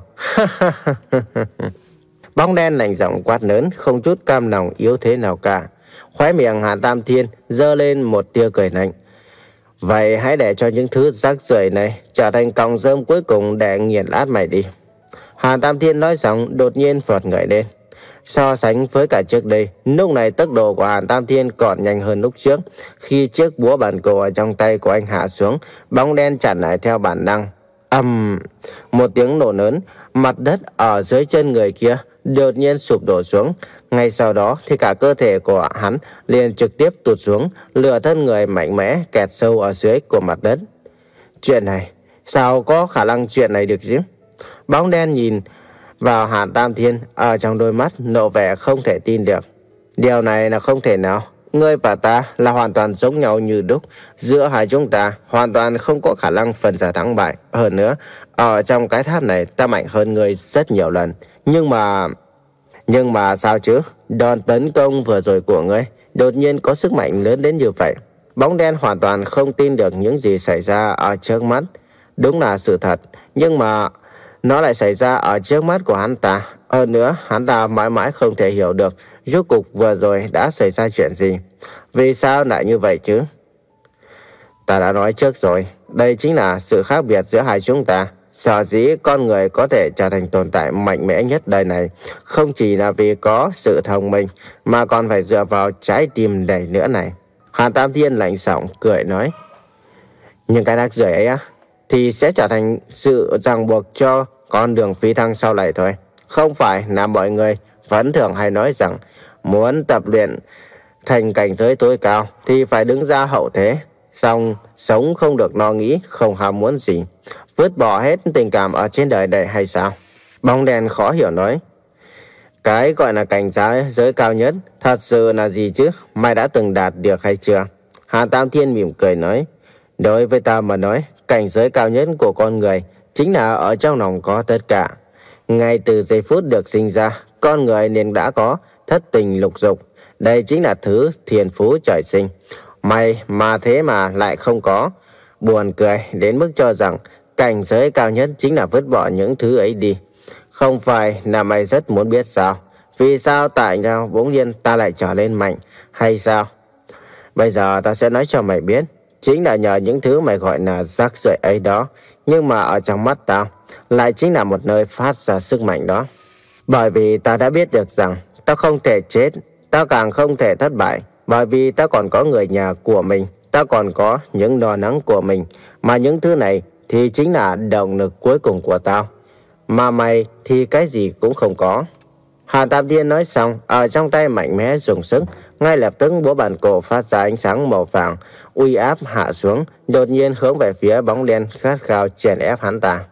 [SPEAKER 1] Bóng đen lạnh giọng quát lớn, không chút cam lòng yếu thế nào cả. Khóe miệng Hàn Tam Thiên giơ lên một tia cười lạnh. Vậy hãy để cho những thứ rác rưởi này trở thành cọng rơm cuối cùng để nghiền nát mày đi. Hàn Tam Thiên nói xong đột nhiên phọt người lên. So sánh với cả trước đây, lúc này tốc độ của Hàn Tam Thiên còn nhanh hơn lúc trước. Khi chiếc búa bản cổ ở trong tay của anh hạ xuống, bóng đen chặn lại theo bản năng. Ầm, um, một tiếng nổ lớn, mặt đất ở dưới chân người kia đột nhiên sụp đổ xuống. Ngay sau đó thì cả cơ thể của hắn liền trực tiếp tụt xuống, lửa thân người mạnh mẽ kẹt sâu ở dưới của mặt đất. Chuyện này, sao có khả năng chuyện này được chứ? Bóng đen nhìn vào Hàn Tam Thiên, ở trong đôi mắt lộ vẻ không thể tin được. Điều này là không thể nào. Ngươi và ta là hoàn toàn giống nhau như đúc. Giữa hai chúng ta hoàn toàn không có khả năng phân ra thắng bại. Hơn nữa, ở trong cái tháp này ta mạnh hơn ngươi rất nhiều lần. Nhưng mà... Nhưng mà sao chứ? Đòn tấn công vừa rồi của ngươi đột nhiên có sức mạnh lớn đến như vậy. Bóng đen hoàn toàn không tin được những gì xảy ra ở trước mắt. Đúng là sự thật, nhưng mà nó lại xảy ra ở trước mắt của hắn ta. Hơn nữa, hắn ta mãi mãi không thể hiểu được rốt cuộc vừa rồi đã xảy ra chuyện gì. Vì sao lại như vậy chứ? Ta đã nói trước rồi, đây chính là sự khác biệt giữa hai chúng ta. Sở dĩ con người có thể trở thành tồn tại mạnh mẽ nhất đời này, không chỉ là vì có sự thông minh, mà còn phải dựa vào trái tim đầy nữa này. Hàn Tam Thiên lạnh giọng cười nói. Nhưng cái rác rưởi ấy á, thì sẽ trở thành sự ràng buộc cho con đường phi thăng sau này thôi. Không phải là mọi người vẫn thường hay nói rằng muốn tập luyện thành cảnh giới tối cao thì phải đứng ra hậu thế, xong sống không được lo nghĩ, không ham muốn gì, vứt bỏ hết tình cảm ở trên đời này hay sao? Bóng đen khó hiểu nói. Cái gọi là cảnh giới cao nhất thật sự là gì chứ? Mày đã từng đạt được hay chưa? Hàn Tam Thiên mỉm cười nói. Đối với ta mà nói, cảnh giới cao nhất của con người chính là ở trong lòng có tất cả. Ngay từ giây phút được sinh ra, con người liền đã có thất tình lục dục. Đây chính là thứ thiên phú trời sinh. Mày mà thế mà lại không có. Buồn cười đến mức cho rằng cảnh giới cao nhất chính là vứt bỏ những thứ ấy đi. Không phải là mày rất muốn biết sao? Vì sao tại sao bỗng nhiên ta lại trở nên mạnh hay sao? Bây giờ ta sẽ nói cho mày biết. Chính là nhờ những thứ mày gọi là rác rưởi ấy đó. Nhưng mà ở trong mắt tao lại chính là một nơi phát ra sức mạnh đó. Bởi vì ta đã biết được rằng tao không thể chết, tao càng không thể thất bại. Bởi vì tao còn có người nhà của mình, tao còn có những lo lắng của mình. Mà những thứ này thì chính là động lực cuối cùng của tao. Mà mày thì cái gì cũng không có. Hàn Tam Thiên nói xong, ở trong tay mạnh mẽ dùng sức. Ngay lập tức búa bản cổ phát ra ánh sáng màu vàng, uy áp hạ xuống, đột nhiên hướng về phía bóng đen khát khao chèn ép hắn ta.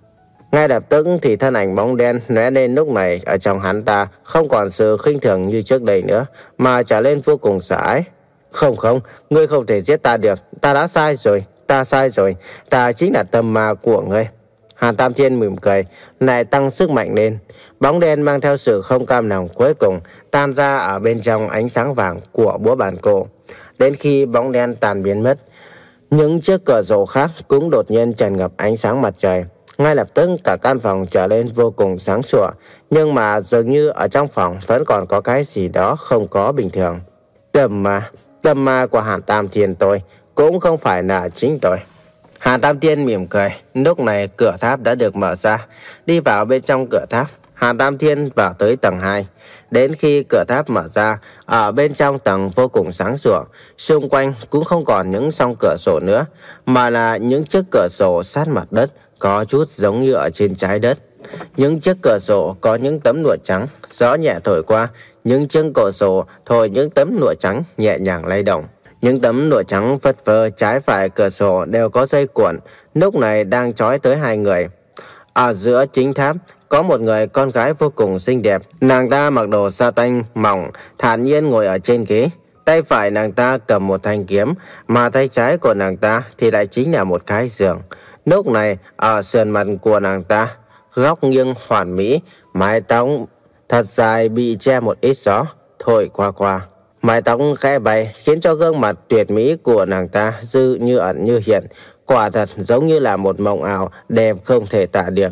[SPEAKER 1] Ngay lập tức thì thân ảnh bóng đen lóe lên, lúc này ở trong hắn ta không còn sự khinh thường như trước đây nữa, mà trở lên vô cùng sợ hãi. Không không, ngươi không thể giết ta được, ta đã sai rồi, ta sai rồi, ta chính là tâm ma của ngươi. Hàn Tam Thiên mỉm cười, lại tăng sức mạnh lên. Bóng đen mang theo sự không cam lòng cuối cùng tan ra ở bên trong ánh sáng vàng của búa bản cổ. Đến khi bóng đen tàn biến mất, những chiếc cửa sổ khác cũng đột nhiên tràn ngập ánh sáng mặt trời. Ngay lập tức cả căn phòng trở lên vô cùng sáng sủa, nhưng mà dường như ở trong phòng vẫn còn có cái gì đó không có bình thường. Tâm ma, tâm ma của Hàn Tam Thiên tôi cũng không phải là chính tôi. Hàn Tam Thiên mỉm cười, lúc này cửa tháp đã được mở ra. Đi vào bên trong cửa tháp, Hàn Tam Thiên vào tới tầng hai. Đến khi cửa tháp mở ra, ở bên trong tầng vô cùng sáng sủa, xung quanh cũng không còn những song cửa sổ nữa, mà là những chiếc cửa sổ sát mặt đất, có chút giống như ở trên trái đất. Những chiếc cửa sổ có những tấm lụa trắng, gió nhẹ thổi qua, những chiếc cửa sổ thổi những tấm lụa trắng nhẹ nhàng lay động. Những tấm lụa trắng phất phơ trái phải cửa sổ đều có dây cuộn, lúc này đang trói tới hai người. Ở giữa chính tháp có một người con gái vô cùng xinh đẹp. Nàng ta mặc đồ sa tanh mỏng, thản nhiên ngồi ở trên ghế. Tay phải nàng ta cầm một thanh kiếm, mà tay trái của nàng ta thì lại chính là một cái giường. Lúc này ở sườn mặt của nàng ta, góc nghiêng hoàn mỹ, mái tóc thật dài bị che một ít gió thổi qua qua. Mái tóc khẽ bay khiến cho gương mặt tuyệt mỹ của nàng ta dư như ẩn như hiện, quả thật giống như là một mộng ảo đẹp không thể tả được.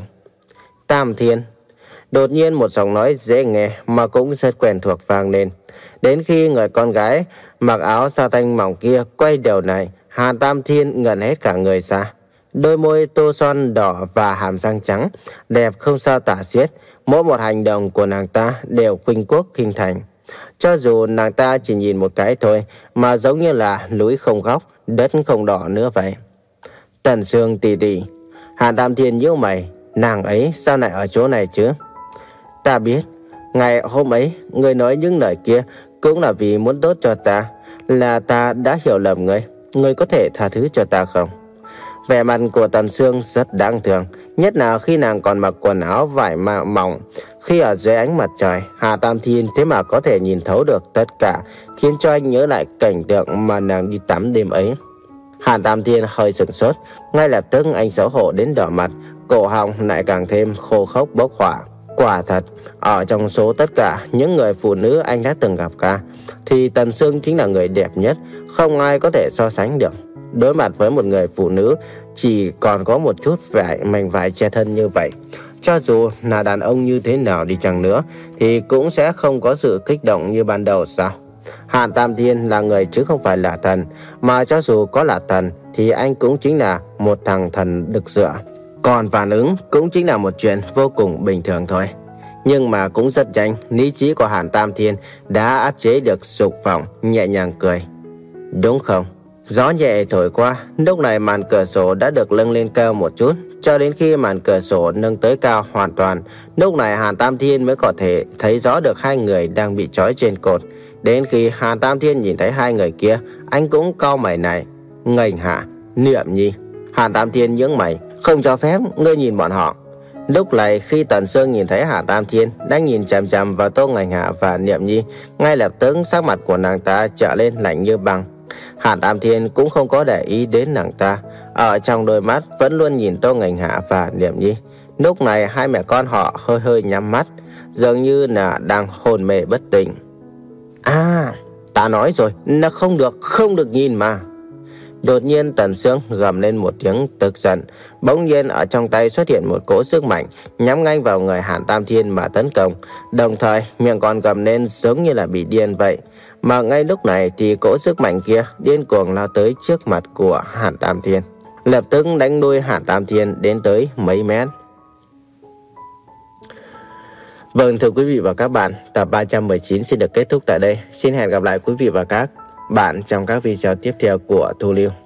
[SPEAKER 1] Tam Thiên. Đột nhiên một giọng nói dễ nghe mà cũng rất quen thuộc vang lên. Đến khi người con gái mặc áo sa tanh mỏng kia quay đầu này, Hàn Tam Thiên ngẩn hết cả người ra. Đôi môi tô son đỏ và hàm răng trắng, đẹp không sao tả xiết. Mỗi một hành động của nàng ta đều khuynh quốc khinh thành. Cho dù nàng ta chỉ nhìn một cái thôi mà giống như là núi không góc, đất không đỏ nữa vậy. Tần Sương tỷ tỷ. Hàn Tam Thiên nhíu mày, nàng ấy sao lại ở chỗ này chứ? Ta biết, ngày hôm ấy người nói những lời kia cũng là vì muốn tốt cho ta, là ta đã hiểu lầm người. Người có thể tha thứ cho ta không? Vẻ mặt của Tần Sương rất đáng thương, nhất là khi nàng còn mặc quần áo vải mà mỏng. Khi ở dưới ánh mặt trời, Hà Tam Thiên thế mà có thể nhìn thấu được tất cả, khiến cho anh nhớ lại cảnh tượng mà nàng đi tắm đêm ấy. Hà Tam Thiên hơi sửng sốt, ngay lập tức anh xấu hổ đến đỏ mặt, cổ họng lại càng thêm khô khốc bốc hỏa. Quả thật, ở trong số tất cả những người phụ nữ anh đã từng gặp cả, thì Tần Sương chính là người đẹp nhất, không ai có thể so sánh được. Đối mặt với một người phụ nữ chỉ còn có một chút vải mảnh vải che thân như vậy, cho dù là đàn ông như thế nào đi chăng nữa thì cũng sẽ không có sự kích động như ban đầu sao? Hàn Tam Thiên là người chứ không phải là thần, mà cho dù có là thần thì anh cũng chính là một thằng thần đực dựa. Còn phản ứng cũng chính là một chuyện vô cùng bình thường thôi. Nhưng mà cũng rất nhanh, lý trí của Hàn Tam Thiên đã áp chế được dục vọng, nhẹ nhàng cười. Đúng không? Gió nhẹ thổi qua, lúc này màn cửa sổ đã được nâng lên cao một chút, cho đến khi màn cửa sổ nâng tới cao hoàn toàn, lúc này Hàn Tam Thiên mới có thể thấy rõ được hai người đang bị trói trên cột. Đến khi Hàn Tam Thiên nhìn thấy hai người kia, anh cũng cau mày này. Nghênh Hạ, Niệm Nhi. Hàn Tam Thiên nhướng mày, không cho phép ngươi nhìn bọn họ. Lúc này khi Tần Sương nhìn thấy Hàn Tam Thiên đang nhìn chằm chằm vào Tô Nghênh Hạ và Niệm Nhi, ngay lập tức sắc mặt của nàng ta trở lên lạnh như băng. Hàn Tam Thiên cũng không có để ý đến nàng ta, ở trong đôi mắt vẫn luôn nhìn Tô Nghênh Hạ và Niệm Nhi. Lúc này hai mẹ con họ hơi hơi nhắm mắt, dường như là đang hôn mê bất tỉnh. À, ta nói rồi, là không được, không được nhìn mà. Đột nhiên Tần Sương gầm lên một tiếng tức giận, bỗng nhiên ở trong tay xuất hiện một cỗ sức mạnh nhắm ngay vào người Hàn Tam Thiên mà tấn công, đồng thời miệng còn gầm lên giống như là bị điên vậy. Mà ngay lúc này thì cỗ sức mạnh kia điên cuồng lao tới trước mặt của Hàn Tam Thiên, lập tức đánh đuôi Hàn Tam Thiên đến tới mấy mét. Vâng, thưa quý vị và các bạn, tập ba trăm mười chín xin được kết thúc tại đây. Xin hẹn gặp lại quý vị và các bạn trong các video tiếp theo của Thu Lưu.